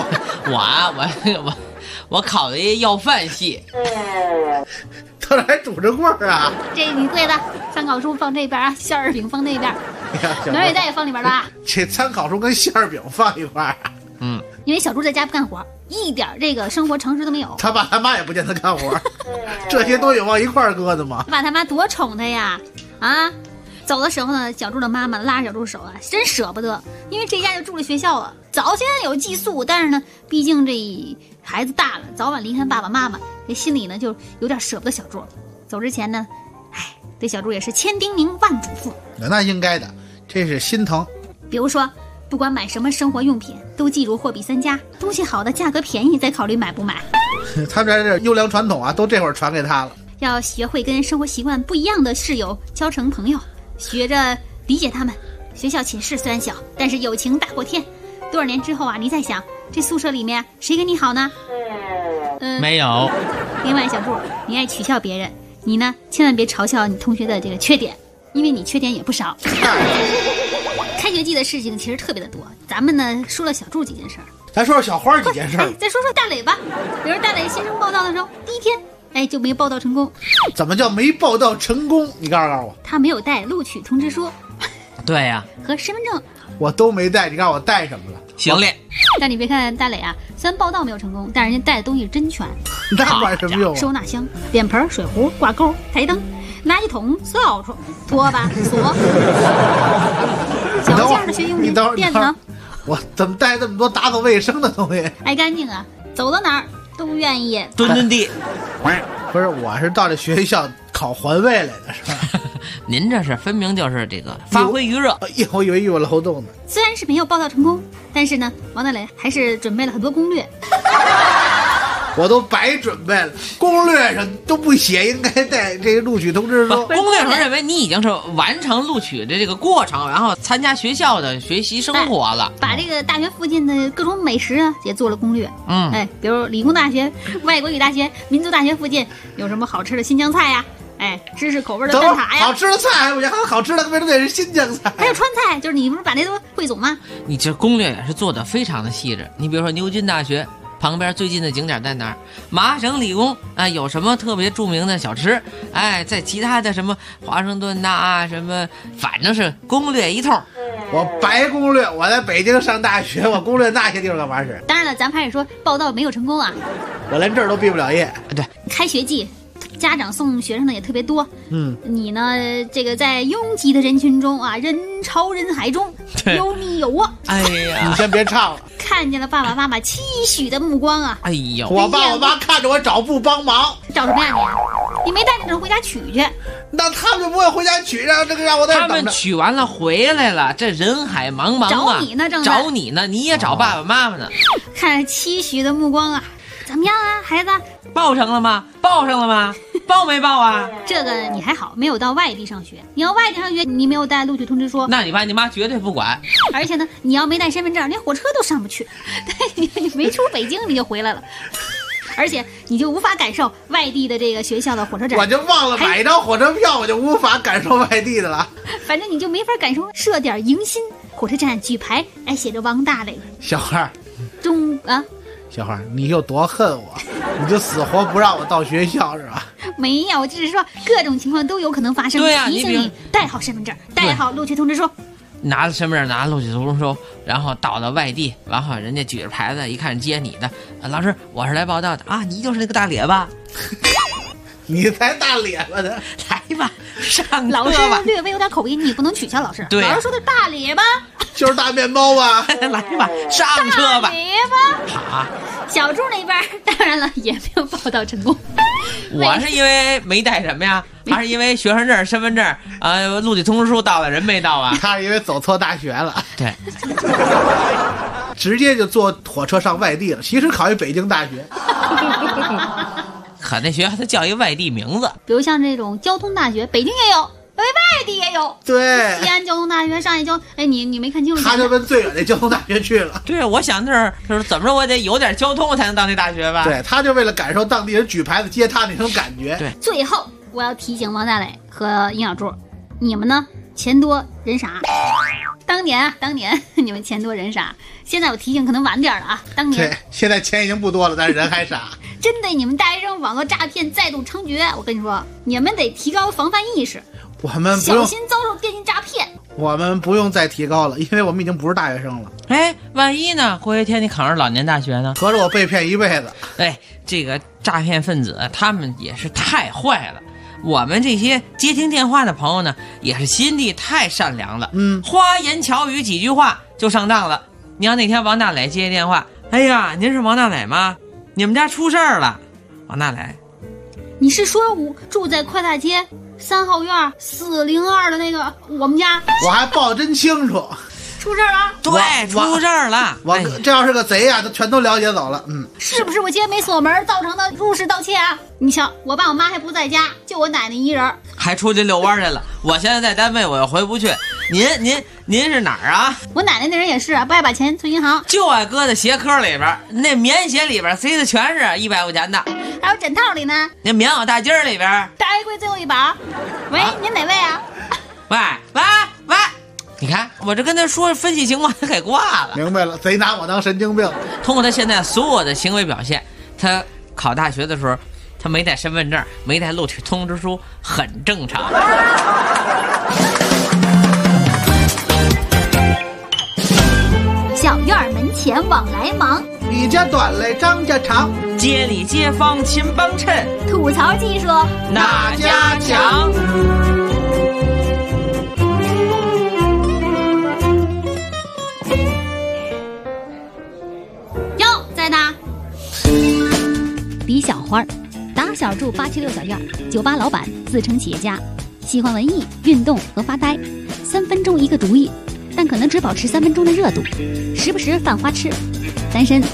我考的一要饭系。 他这还拄着棍儿啊？ 这你对的，参考书放这边啊，馅儿饼放那边，暖水袋也放里边了啊。 这参考书跟馅儿饼放一块儿。 因为小猪在家不干活，一点这个生活常识都没有。 他爸他妈也不见他干活，这些都有往一块儿搁的吗？ 他爸他妈多宠他呀！啊，走的时候呢，小猪的妈妈拉着小猪手啊，真舍不得，因为这家就住了学校了。早先有寄宿，但是呢，毕竟这孩子大了，早晚离开爸爸妈妈，这心里呢就有点舍不得小猪。走之前呢，对小猪也是千叮咛万嘱咐。 那应该的，这是心疼。 比如说，不管买什么生活用品，都记住货比三家，东西好的价格便宜再考虑买不买。 他们这优良传统啊，都这会儿传给他了。 要学会跟生活习惯不一样的室友交成朋友，学着理解他们。学校寝室虽然小，但是友情大过天。多少年之后啊，你再想，这宿舍里面谁跟你好呢？ 没有。 另外，小猪，你爱取笑别人，你呢千万别嘲笑你同学的这个缺点，因为你缺点也不少。开学季的事情其实特别的多，咱们呢说了小猪几件事儿， 咱说说小花几件事儿。 再说说大磊吧。比如大磊新生报到的时候，第一天，就没报到成功。 怎么叫没报到成功？你告诉我。 他没有带录取通知书。 对呀， 和身份证。 我都没带，你告诉我带什么了？ 行嘞。 但你别看大磊啊，虽然报到没有成功，但人家带的东西真全。 那管什么用？ 收纳箱、脸盆、水壶、挂钩、台灯、垃圾桶、扫帚、拖把、锁。小件的学用品，垫子呢？ 我怎么带这么多打扫卫生的东西？ 爱干净啊，走到哪儿都愿意蹲地。 不是，我是到这学校考环卫来的，是吧？ 您这是分明就是这个发挥余热。 我以为有劳动呢。 虽然是没有报到成功，但是呢，王大磊还是准备了很多攻略。 我都白准备了，攻略上都不写应该带这个录取通知书。 攻略上认为你已经是完成录取的这个过程，然后参加学校的学习生活了。 把这个大学附近的各种美食啊也做了攻略。比如理工大学、外国语大学、民族大学附近有什么好吃的新疆菜呀？芝士口味的蛋挞呀。 好吃的菜，我觉得好吃的为什么得是新疆菜？ 还有川菜，就是你不是把这都汇总吗？ 你这攻略也是做的非常的细致。你比如说牛津大学旁边最近的景点在哪儿？麻省理工啊，有什么特别著名的小吃？在其他的什么华盛顿呐什么，反正是攻略一通。 我白攻略，我在北京上大学，我攻略那些地方干嘛使？ 当然了，咱们还是说报道没有成功啊。 我连这儿都毕不了业。 对， 开学季。家长送学生的也特别多，你呢？这个在拥挤的人群中啊，人潮人海中有你有我。 哎呀， 你先别唱了。 看见了爸爸妈妈期许的目光啊！ 哎呦， 我爸我妈看着我找布帮忙， 找什么呀你没带着回家取去， 那他们就不会回家取，让我在这等着。 他们取完了回来了，这人海茫茫啊， 找你呢，正找你呢，你也找爸爸妈妈呢。 看着期许的目光啊，怎么样啊，孩子？ 报上了吗？报上了吗？报没报啊？ 这个你还好，没有到外地上学。你要外地上学，你没有带录取通知书， 那你爸你妈绝对不管。 而且呢，你要没带身份证，连火车都上不去。你没出北京你就回来了，而且你就无法感受外地的这个学校的火车站。 我就忘了买一张火车票，我就无法感受外地的了。 反正你就没法感受设点迎新，火车站举牌，写着王大磊。 小孩，小花，你有多恨我，你就死活不让我到学校是吧？ 没有，我只是说各种情况都有可能发生。 对啊， 提醒你带好身份证，带好录取通知书。 拿了身份证，拿了录取通知书，然后到了外地，然后人家举着牌子，一看接你的，老师，我是来报道的啊，你就是那个大咧吧？ 你才大咧吧呢？ 来吧，上课吧。 老师略微有点口音，你不能取消老师。 对、 老师说的大咧吧？ 就是大面包吧？ 来吧，上课吧。 大咧吧？ 好。 小猪那边当然了也没有报道成功。 我是因为没带什么呀？还是因为学生证、身份证录取通知书到了，人没到啊？ 他是因为走错大学了。 对。 直接就坐火车上外地了。其实考一北京大学。 可那学校它叫一外地名字， 比如像这种交通大学，北京也有， 外地也有。 对， 西安交通大学、上海交，哎，你没看清楚？ 他就奔最远的交通大学去了。 对，我想就是怎么着，我得有点交通，我才能当那大学吧？ 对，他就为了感受当地人举牌子接他那种感觉。 对， 最后我要提醒王大磊和尹小柱，你们呢钱多人傻。当年你们钱多人傻，现在我提醒可能晚点了啊。当年对，现在钱已经不多了，但是人还傻。 针对你们大学生网络诈骗再度猖獗，我跟你说，你们得提高防范意识， 我们不用小心遭受电信诈骗。 我们不用再提高了，因为我们已经不是大学生了。 哎，万一呢？过些天你考上老年大学呢？ 合着我被骗一辈子。 哎，这个诈骗分子他们也是太坏了。我们这些接听电话的朋友呢，也是心地太善良了。花言巧语几句话就上当了。你要那天王大磊接电话，哎呀，您是王大磊吗？你们家出事儿了。王大磊， 你是说我住在快大街3号院402的那个我们家？ 我还报得真清楚。 出事儿了？ 对，出事儿了。 这要是个贼啊，他全都了解走了。 是不是我今天没锁门造成的入室盗窃啊？你瞧，我爸我妈还不在家，就我奶奶一人， 还出去遛弯去了。我现在在单位，我又回不去。您是哪儿啊？ 我奶奶那人也是，不爱把钱存银行， 就爱搁在鞋壳里边，那棉鞋里边塞的全是100块钱的， 还有枕套里呢， 那棉袄大襟里边， 大衣柜最后一把。喂，您哪位啊？ 喂，你看我这跟他说分析情况，他给挂了。 明白了，贼拿我当神经病。 通过他现在所有的行为表现，他考大学的时候，他没带身份证，没带录取通知书，很正常。 小院门前往来忙， 李家短嘞张家长， 街里街坊勤帮衬， 吐槽技术哪家强？ 在哪？李小花，打小住876小院，酒吧老板，自称企业家，喜欢文艺、运动和发呆，3分钟一个主意，但可能只保持3分钟的热度，时不时犯花痴，单身。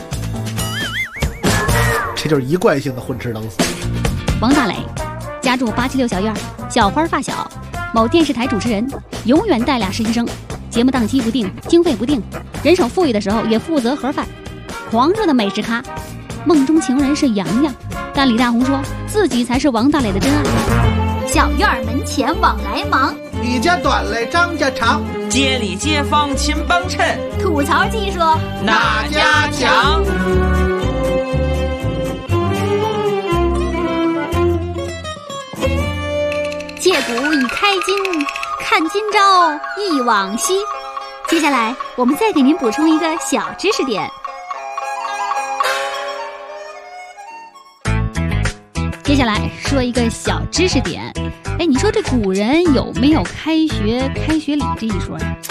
这就是一贯性的混吃等死。 王大磊，家住876小院，小花发小，某电视台主持人，永远带俩实习生，节目档期不定，经费不定，人手富裕的时候也负责盒饭。狂热的美食咖，梦中情人是洋洋，但李大红说自己才是王大磊的真爱。小院门前往来忙， 李家短嘞张家长， 街里街坊勤帮衬， 吐槽技术哪家强？ 借古已开今，看今朝忆往昔。接下来我们再给您补充一个小知识点。接下来说一个小知识点，哎，你说这古人有没有开学礼这一说呀？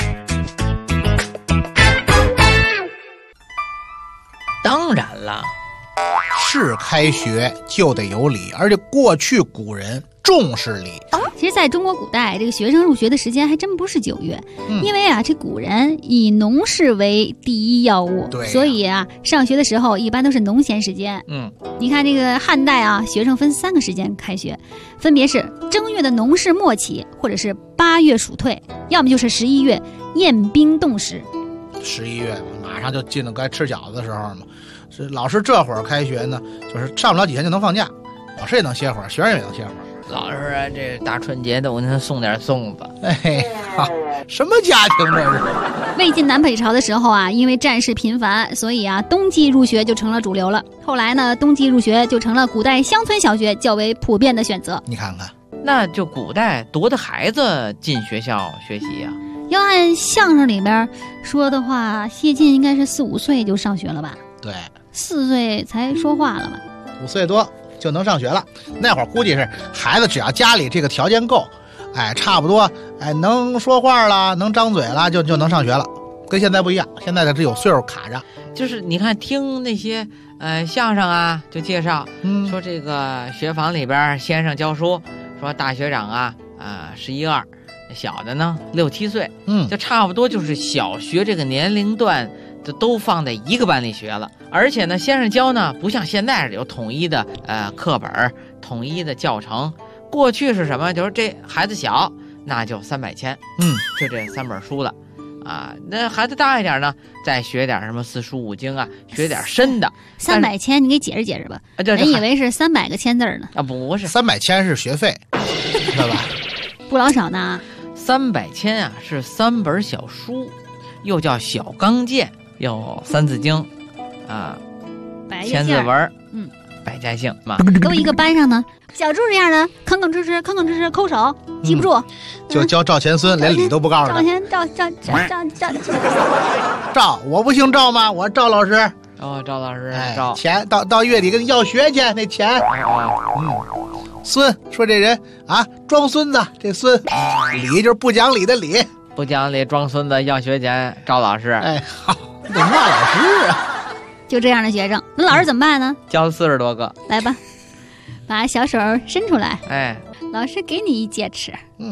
当然了， 是开学就得有礼，而且过去古人重视礼。 其实在中国古代，这个学生入学的时间还真不是9月，因为啊，这古人以农事为第一要务， 对， 所以啊，上学的时候一般都是农闲时间。你看这个汉代啊，学生分3个时间开学，分别是正月的农事末起，或者是8月暑退，要么就是11月宴兵动时。 11月马上就进了该吃饺子的时候嘛。是老师这会儿开学呢，就是上不了几天就能放假，老师也能歇会儿，学生也能歇会儿。 老师啊，这大春节的我给他送点粽子。 哎，什么家庭这是？ 魏晋南北朝的时候啊，因为战事频繁，所以啊，冬季入学就成了主流了。后来呢，冬季入学就成了古代乡村小学较为普遍的选择。 你看看， 那就古代多的孩子进学校学习呀？ 要按相声里边说的话，谢晋应该是4、5岁就上学了吧？ 对 ，4岁才说话了吧 ？5岁多就能上学了。那会儿估计是孩子只要家里这个条件够，哎，差不多，哎，能说话了，能张嘴了，就能上学了。跟现在不一样，现在的只有岁数卡着。 就是你看听那些相声啊，就介绍说这个学房里边先生教书，说大学长啊11、12，小的呢6、7岁，就差不多就是小学这个年龄段就都放在一个班里学了。而且呢，先生教呢不像现在有统一的课本、统一的教程。过去是什么？就是这孩子小， 那就300钱。就这3本书了。啊，那孩子大一点呢，再学点什么四书五经啊，学点深的。 300千，你给解释解释吧。人以为是300个签字呢。 啊，不是 ，300千是学费，知道吧？ 不老少呢。 300千啊，是3本小书，又叫小纲件，有《三字经》啊，千字文，百家姓嘛。 给我一个班上呢，小猪这样的吭吭哧哧，吭吭哧哧，抠手记不住， 就教赵钱孙，连理都不告诉他。赵，我不姓赵吗？我赵老师。 哦，赵老师， 赵钱到月底跟你要学去那钱。孙说这人啊，装孙子，这孙理就是不讲理的理， 不讲理装孙子要学钱。赵老师， 哎，好，你怎么骂老师啊？ 就这样的学生，那老师怎么办呢？ 教40多个， 来吧，把小手伸出来， 哎， 老师给你一戒尺。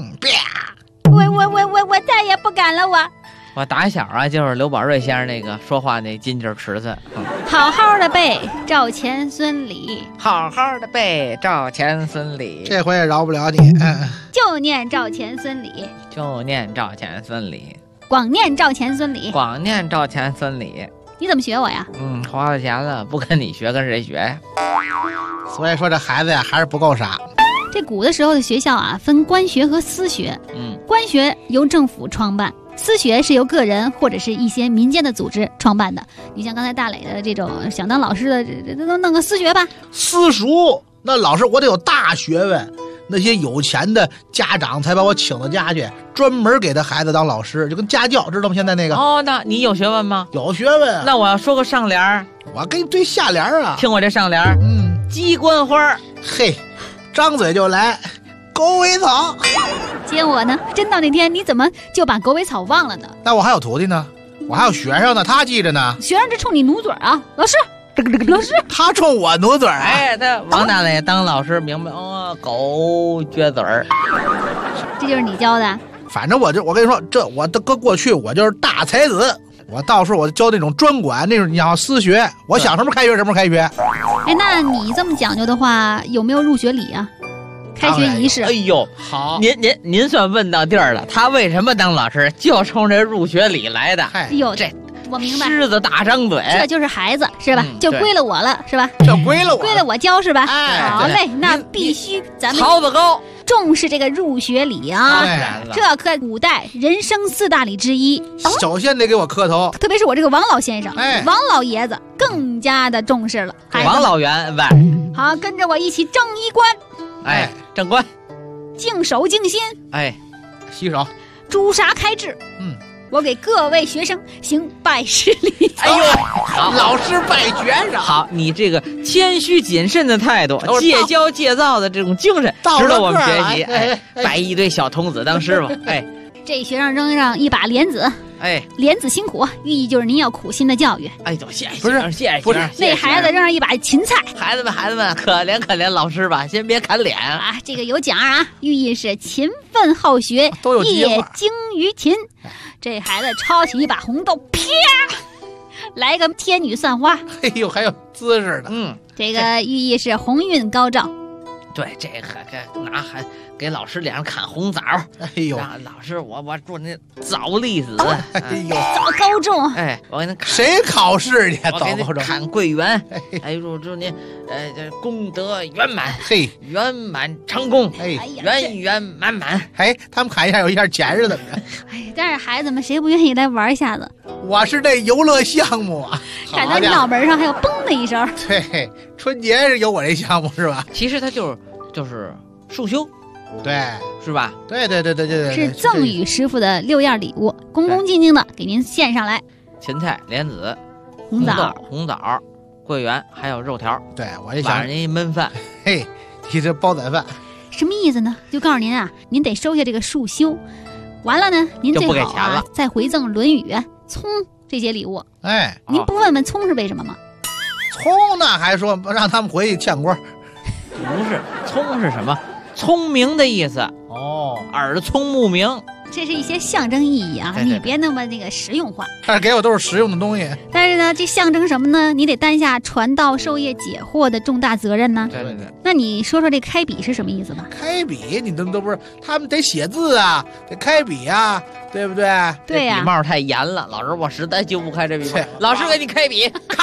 我再也不敢了， 我打小啊就是刘宝瑞先生那个说话那金劲池子。 好好的背赵钱孙李， 好好的背赵钱孙李， 这回也饶不了你。 就念赵钱孙李， 就念赵钱孙李， 光念赵钱孙李， 光念赵钱孙李。 你怎么学我呀？ 花了钱了，不跟你学，跟谁学呀？ 所以说这孩子呀还是不够傻。 这古的时候的学校啊，分官学和私学。官学由政府创办，私学是由个人或者是一些民间的组织创办的。你像刚才大磊的这种想当老师的，这弄个私学吧。 私塾，那老师我得有大学问。那些有钱的家长才把我请到家去，专门给他孩子当老师，就跟家教，知道吗？现在那个。 哦，那你有学问吗？ 有学问。 那我要说个上联， 我给你对下联啊。 听我这上联，鸡冠花， 嘿，张嘴就来，狗尾草。 接我呢？真到那天你怎么就把狗尾草忘了呢？ 那我还有徒弟呢，我还有学生呢，他记着呢。 学生这冲你努嘴啊，老师。老师， 他冲我努嘴， 哎，他王大磊当老师明白哦，狗撅嘴儿， 这就是你教的。 反正我跟你说，这我搁过去我就是大才子，我到时候我就教那种专管，那种你要私学，我想什么开学什么开学。 哎，那你这么讲究的话，有没有入学礼啊？开学仪式？ 哎呦， 好， 您算问到地儿了。他为什么当老师，就冲这入学礼来的。 哎呦，这。我明白， 狮子大张嘴， 这就是孩子是吧？就归了我了是吧？ 这归了我教是吧？ 哎， 好嘞，那必须咱们操得高， 重视这个入学礼啊！这可古代人生4大礼之一， 首先得给我磕头。 特别是我这个王老先生，王老爷子更加的重视了。 王老员，喂， 好，跟着我一起正衣冠， 哎，正冠， 净手净心， 哎， 洗手， 朱砂开智，我给各位学生行拜师礼。 哎呦，好， 老师拜学生。 好，你这个谦虚谨慎的态度，戒骄戒躁的这种精神，值得我们学习。哎，拜一堆小童子当师傅。哎， 这学生扔上一把莲子。 哎， 莲子辛苦，寓意就是您要苦心的教育。 哎呦，谢谢， 不是， 那孩子扔上一把芹菜。 孩子们，可怜老师吧，先别砍脸啊！这个有奖啊，寓意是勤奋好学，业精于勤。这孩子抄起一把红豆，啪，来个天女散花。 哎呦，还有姿势呢。 这个寓意是鸿运高照。 对，这个拿还给老师脸上砍红枣。 哎呦， 老师，我祝你早立子。 哎呦， 早高中。 哎，我给你砍。 谁考试去？ 我给你砍桂圆。哎，祝你功德圆满。 嘿， 圆满成功。 哎， 圆圆满满。 哎，他们砍一下有一下钱是怎么着？ 哎，但是孩子们谁不愿意来玩一下子？ 我是这游乐项目啊， 看他脑门上还有嘣的一声。 对，春节是有我这项目是吧？ 其实他就是束修。 对， 是吧？ 对， 是赠与师傅的6样礼物，恭恭敬敬的给您献上来。 芹菜、莲子、 红枣、桂圆，还有肉条。 对，我就想晚上您焖饭， 嘿，你这煲仔饭什么意思呢？就告诉您啊，您得收下这个束修，完了呢，您最好啊再回赠《论语》、葱这些礼物。 哎， 您不问问葱是为什么吗？ 葱呢？还说让他们回去炝锅？ 不是，葱是什么？聪明的意思哦， 耳聪目明。 这是一些象征意义啊， 对对对你别那么那个实用化。 但是给我都是实用的东西。 但是呢，这象征什么呢？你得担下传道授业解惑的重大责任呢。 对对对。 那你说说这开笔是什么意思吧？ 开笔你都不是，他们得写字啊，得开笔啊，对不对？ 对呀、 笔帽太严了，老师我实在揪不开这笔帽。老师给你开笔，咔！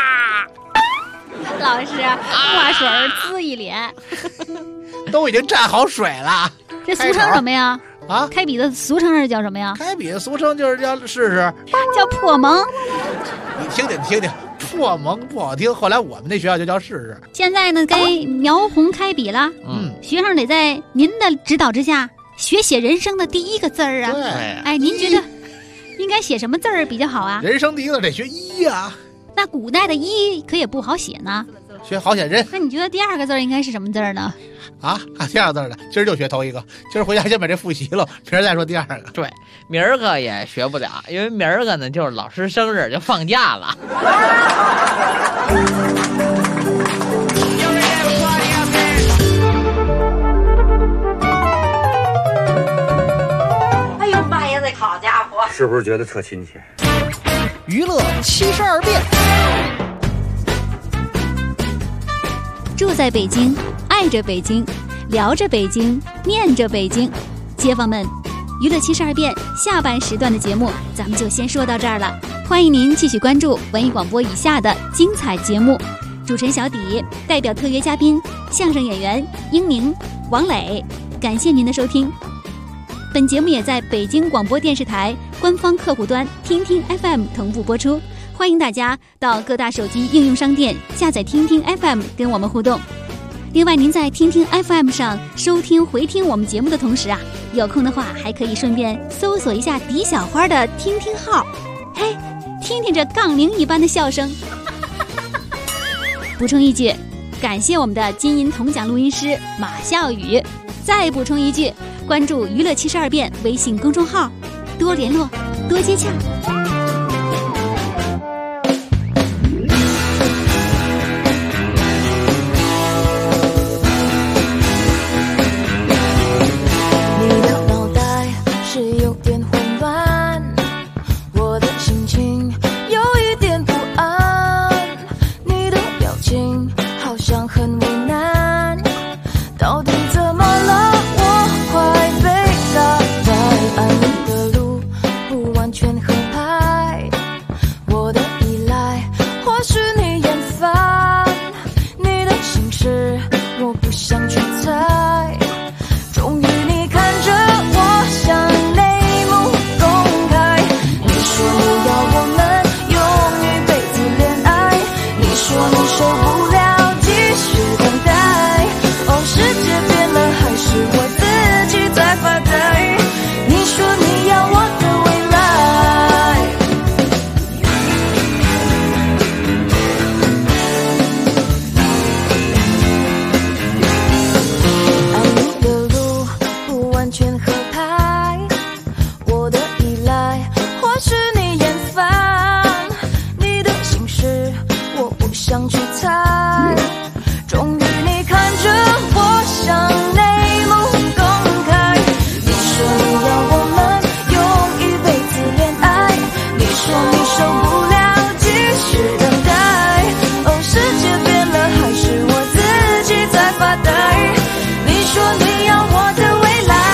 老师墨水滋一脸， 都已经蘸好水了。 这俗称什么呀？ 啊， 开笔的俗称是叫什么呀？ 开笔的俗称就是叫试试， 叫破蒙。 你听听，破蒙不好听。后来我们那学校就叫试试。 现在呢，该描红开笔了。学生得在您的指导之下学写人生的第一个字儿啊。 对， 哎，您觉得应该写什么字儿比较好啊？ 人生第一个得学一啊。 那古代的一可也不好写呢。 学好写人。 那你觉得第二个字应该是什么字呢？ 啊，第二个字呢？今儿就学头一个，今儿回家先把这复习了，明儿再说第二个。 对，明儿个也学不了，因为明儿个呢就是老师生日，就放假了。 哎呦妈呀，这好家伙！ 是不是觉得特亲切？ 娱乐72变。 住在北京，爱着北京，聊着北京，念着北京。街坊们，娱乐72变下半时段的节目咱们就先说到这儿了，欢迎您继续关注文艺广播以下的精彩节目。主持人小底代表特约嘉宾相声演员英宁、王磊，感谢您的收听。本节目也在北京广播电视台官方客户端听听 FM 同步播出，欢迎大家到各大手机应用商店下载听听 FM 跟我们互动。另外您在听听 FM 上收听回听我们节目的同时啊，有空的话还可以顺便搜索一下狄小花的听听号，嘿，听听这杠铃一般的笑声。补充一句，感谢我们的金银铜奖录音师马笑宇。再补充一句，关注娱乐72变微信公众号，多联络，多接洽。 你的脑袋是有点混乱，我的心情有一点不安，你的表情好像很为难，到底怎么了？我快被打败，爱你的路不完全合拍，我的依赖或许你厌烦，你的心事我不想去猜，终于你看着我像内幕公开，你说你要我们用一辈子恋爱，你说你受不了继续等待，哦，世界变了还是我自己在发呆，你说你要我的未来。爱你的路不完全合拍，我的依赖或许你厌烦，你的心事我不想去猜，终于你看着我像内幕公开，你说你要我们用一辈子恋爱，你说你受不了继续等待，哦，世界变了还是我自己在发呆，你说你要我的未来。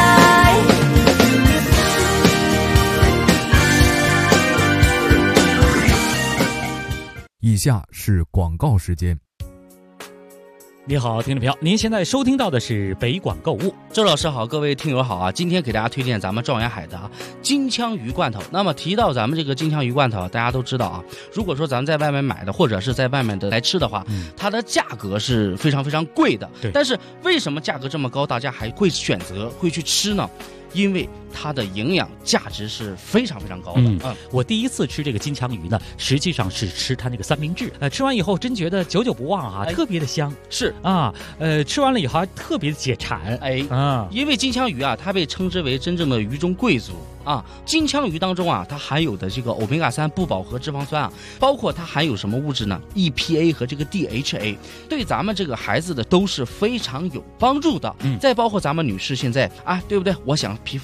以下是广告时间。 你好，听众朋友，您现在收听到的是北广购物。 周老师好，各位听友好啊！今天给大家推荐咱们状元海的金枪鱼罐头。那么提到咱们这个金枪鱼罐头，大家都知道啊，如果说咱们在外面买的，或者是在外面的来吃的话，它的价格是非常非常贵的。 对。 但是为什么价格这么高，大家还会选择会去吃呢？因为它的营养价值是非常非常高的。 我第一次吃这个金枪鱼呢，实际上是吃它那个三明治。吃完以后真觉得久久不忘啊，特别的香。 是啊，吃完了以后还特别的解馋。 因为金枪鱼啊，它被称之为真正的鱼中贵族啊。金枪鱼当中啊，它含有的这个欧米伽3不饱和脂肪酸啊，包括它含有什么物质呢 ？EPA 和这个 DHA， 对咱们这个孩子的都是非常有帮助的。再包括咱们女士现在啊，对不对？我想皮肤好，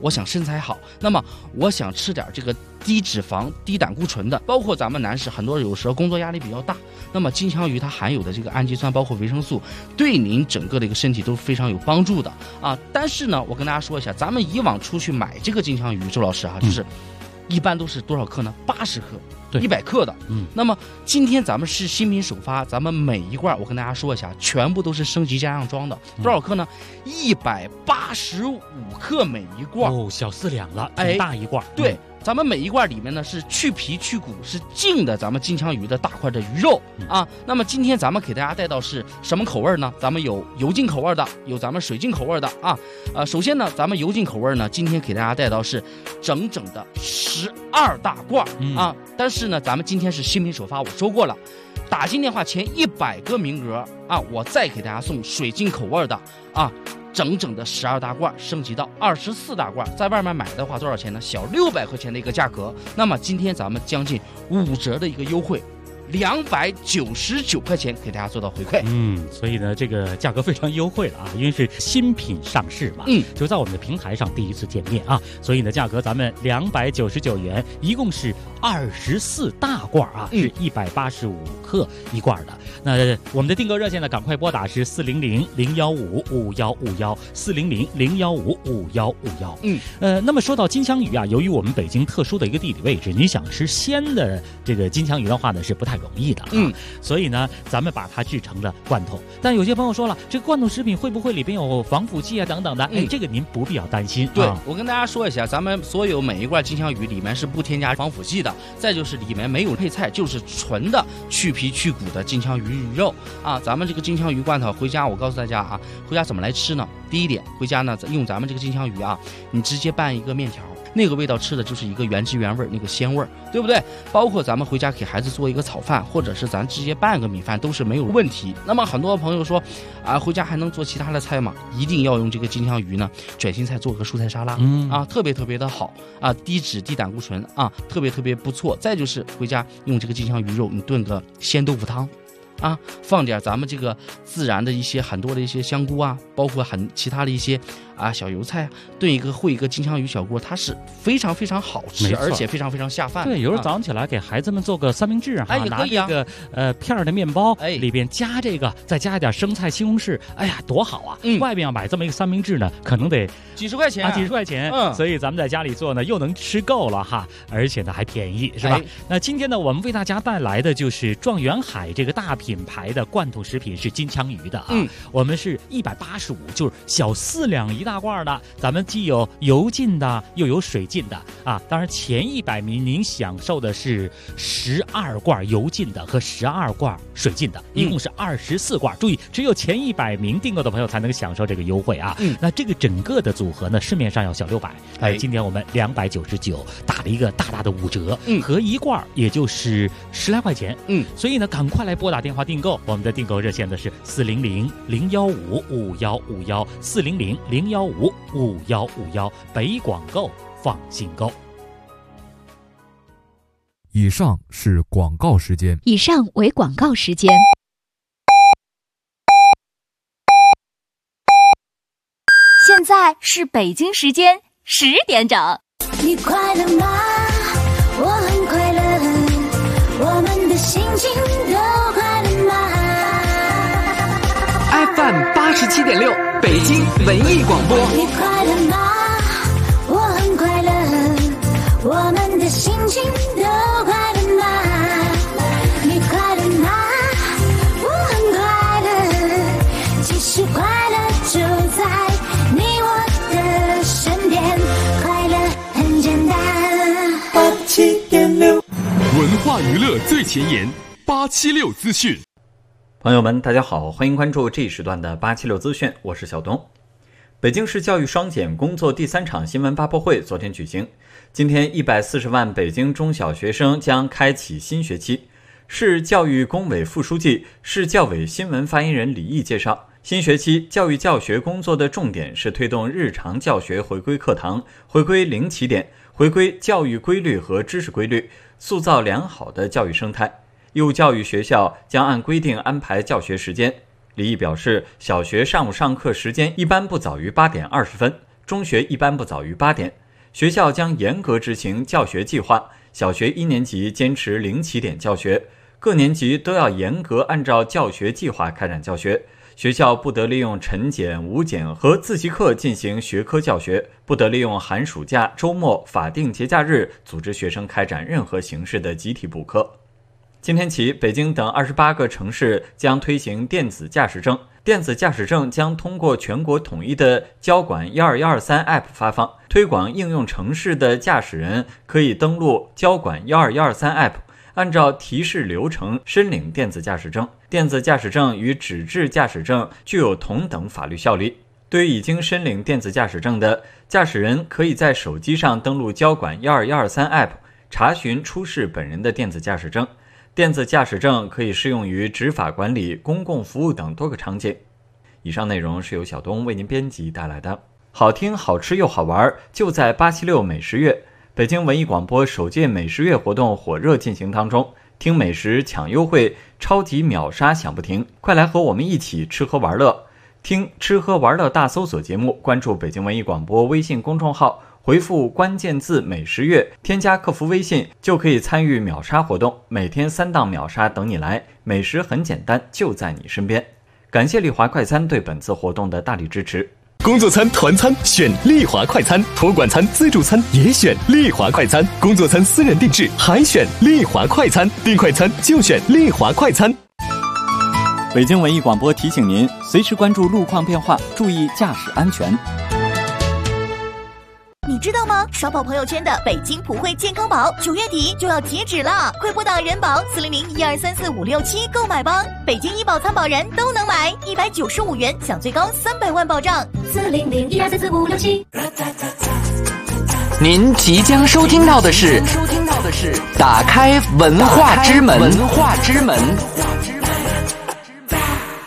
我想身材好，那么我想吃点这个低脂肪、低胆固醇的，包括咱们男士很多有时候工作压力比较大，那么金枪鱼它含有的这个氨基酸，包括维生素，对您整个的一个身体都非常有帮助的啊。但是呢，我跟大家说一下，咱们以往出去买这个金枪鱼，周老师啊，就是一般都是多少克呢？80克。100克的，那么今天咱们是新品首发，咱们每一罐我跟大家说一下，全部都是升级加上装的，多少克呢？185克每一罐， 哦，小4两了，挺大一罐， 对。咱们每一罐里面呢是去皮去骨，是净的咱们金枪鱼的大块的鱼肉啊。那么今天咱们给大家带到是什么口味呢？咱们有油浸口味的，有咱们水浸口味的啊。首先呢，咱们油浸口味呢，今天给大家带到是整整的12大罐啊。但是呢，咱们今天是新品首发，我说过了，打进电话前100个名额啊，我再给大家送水浸口味的啊。整整的12大罐升级到24大罐，在外面买的话多少钱呢？小600块钱的一个价格。那么今天咱们将近5折的一个优惠，299块钱给大家做到回馈。 所以呢，这个价格非常优惠了啊，因为是新品上市嘛，就在我们的平台上第一次见面啊，所以呢，价格咱们299元，一共是24大罐啊，是185克一罐的。那我们的订购热线呢，赶快拨打是400-015-5151，400-015-5151。那么说到金枪鱼啊，由于我们北京特殊的一个地理位置，你想吃鲜的这个金枪鱼的话呢，是不太容易的所以呢，咱们把它制成了罐头。但有些朋友说了，这个罐头食品会不会里边有防腐剂啊等等的？这个您不必要担心。 对，我跟大家说一下，咱们所有每一罐金枪鱼里面是不添加防腐剂的，再就是里面没有配菜，就是纯的去皮去骨的金枪鱼肉啊。咱们这个金枪鱼罐头回家，我告诉大家啊，回家怎么来吃呢？第一点，回家呢用咱们这个金枪鱼啊，你直接拌一个面条，那个味道吃的就是一个原汁原味，那个鲜味，对不对？包括咱们回家给孩子做一个炒饭，或者是咱直接拌个米饭都是没有问题。那么很多朋友说啊，回家还能做其他的菜吗？一定要用这个金枪鱼呢，卷心菜做个蔬菜沙拉啊，特别特别的好啊，低脂低胆固醇啊，特别特别不错。再就是回家用这个金枪鱼肉，你炖个鲜豆腐汤。啊，放点咱们这个自然的一些很多的一些香菇啊，包括其他的一些小油菜，炖一个烩一个金枪鱼小锅，它是非常非常好吃，而且非常非常下饭。 对，有时候早上起来给孩子们做个三明治啊， 也可以啊， 拿这个片的面包，里边加这个，再加一点生菜、西红柿，哎呀，多好啊！外面要买这么一个三明治呢，可能得几十块钱啊，几十块钱。所以咱们在家里做呢，又能吃够了哈，而且呢还便宜，是吧？那今天呢，我们为大家带来的就是状元海这个大品牌的罐头食品是金枪鱼的啊，我们是185，就是小4两一大罐的，咱们既有油浸的又有水浸的啊。当然前100名您享受的是12罐油浸的和12罐水浸的，一共是24罐。注意，只有前100名订购的朋友才能享受这个优惠啊。那这个整个的组合呢，市面上要小600，今天我们299打了一个大大的5折，合一罐也就是10来块钱。所以呢，赶快来拨打电话订购。我们的订购热线呢是400-015-5151，400-015-5151，北广购放心购。 以上是广告时间。 以上为广告时间。 现在是北京时间10点整。 你快乐吗？我很快乐，我们的心情都快乐吗？ FM 87.6，北京文艺广播。 你快乐吗？我很快乐，我们的心情都快乐吗？你快乐吗？我很快乐，其实快乐就在你我的身边，快乐很简单。87.6， 文化娱乐最前沿，876资讯。 朋友们，大家好，欢迎关注这一时段的876资讯，我是小东。北京市教育双减工作第3场新闻发布会昨天举行，今天140万北京中小学生将开启新学期。市教育工委副书记、市教委新闻发言人李毅介绍，新学期教育教学工作的重点是推动日常教学回归课堂，回归零起点，回归教育规律和知识规律，塑造良好的教育生态。义务教育学校将按规定安排教学时间。李毅表示，小学上午上课时间一般不早于8点20分， 中学一般不早于8点。学校将严格执行教学计划，小学1年级坚持0起点教学，各年级都要严格按照教学计划开展教学。学校不得利用晨检、午检和自习课进行学科教学，不得利用寒暑假、周末、法定节假日组织学生开展任何形式的集体补课。今天起，北京等28个城市将推行电子驾驶证。电子驾驶证将通过全国统一的交管12123 App 发放，推广应用城市的驾驶人可以登录交管12123 App， 按照提示流程申领电子驾驶证。电子驾驶证与纸质驾驶证具有同等法律效力。对于已经申领电子驾驶证的驾驶人，可以在手机上登录交管12123 App， 查询出示本人的电子驾驶证。电子驾驶证可以适用于执法管理、公共服务等多个场景。以上内容是由小东为您编辑带来的，好听、好吃又好玩，就在876美食月。北京文艺广播首届美食月活动火热进行当中，听美食抢优惠，超级秒杀享不停，快来和我们一起吃喝玩乐。听吃喝玩乐大搜索节目，关注北京文艺广播微信公众号，回复关键字美食月，添加客服微信就可以参与秒杀活动，每天3档秒杀等你来，美食很简单，就在你身边。感谢丽华快餐对本次活动的大力支持。 工作餐、团餐选丽华快餐，托管餐、自助餐也选丽华快餐，工作餐私人定制还选丽华快餐，订快餐就选丽华快餐。 北京文艺广播提醒您，随时关注路况变化，注意驾驶安全。 你知道吗？刷爆朋友圈的北京普惠健康宝9月底就要截止了，快拨打人保400-1234-567购买吧！北京医保参保人都能买，195元享最高300万保障。 400-1234-567。 您即将收听到的是打开文化之门。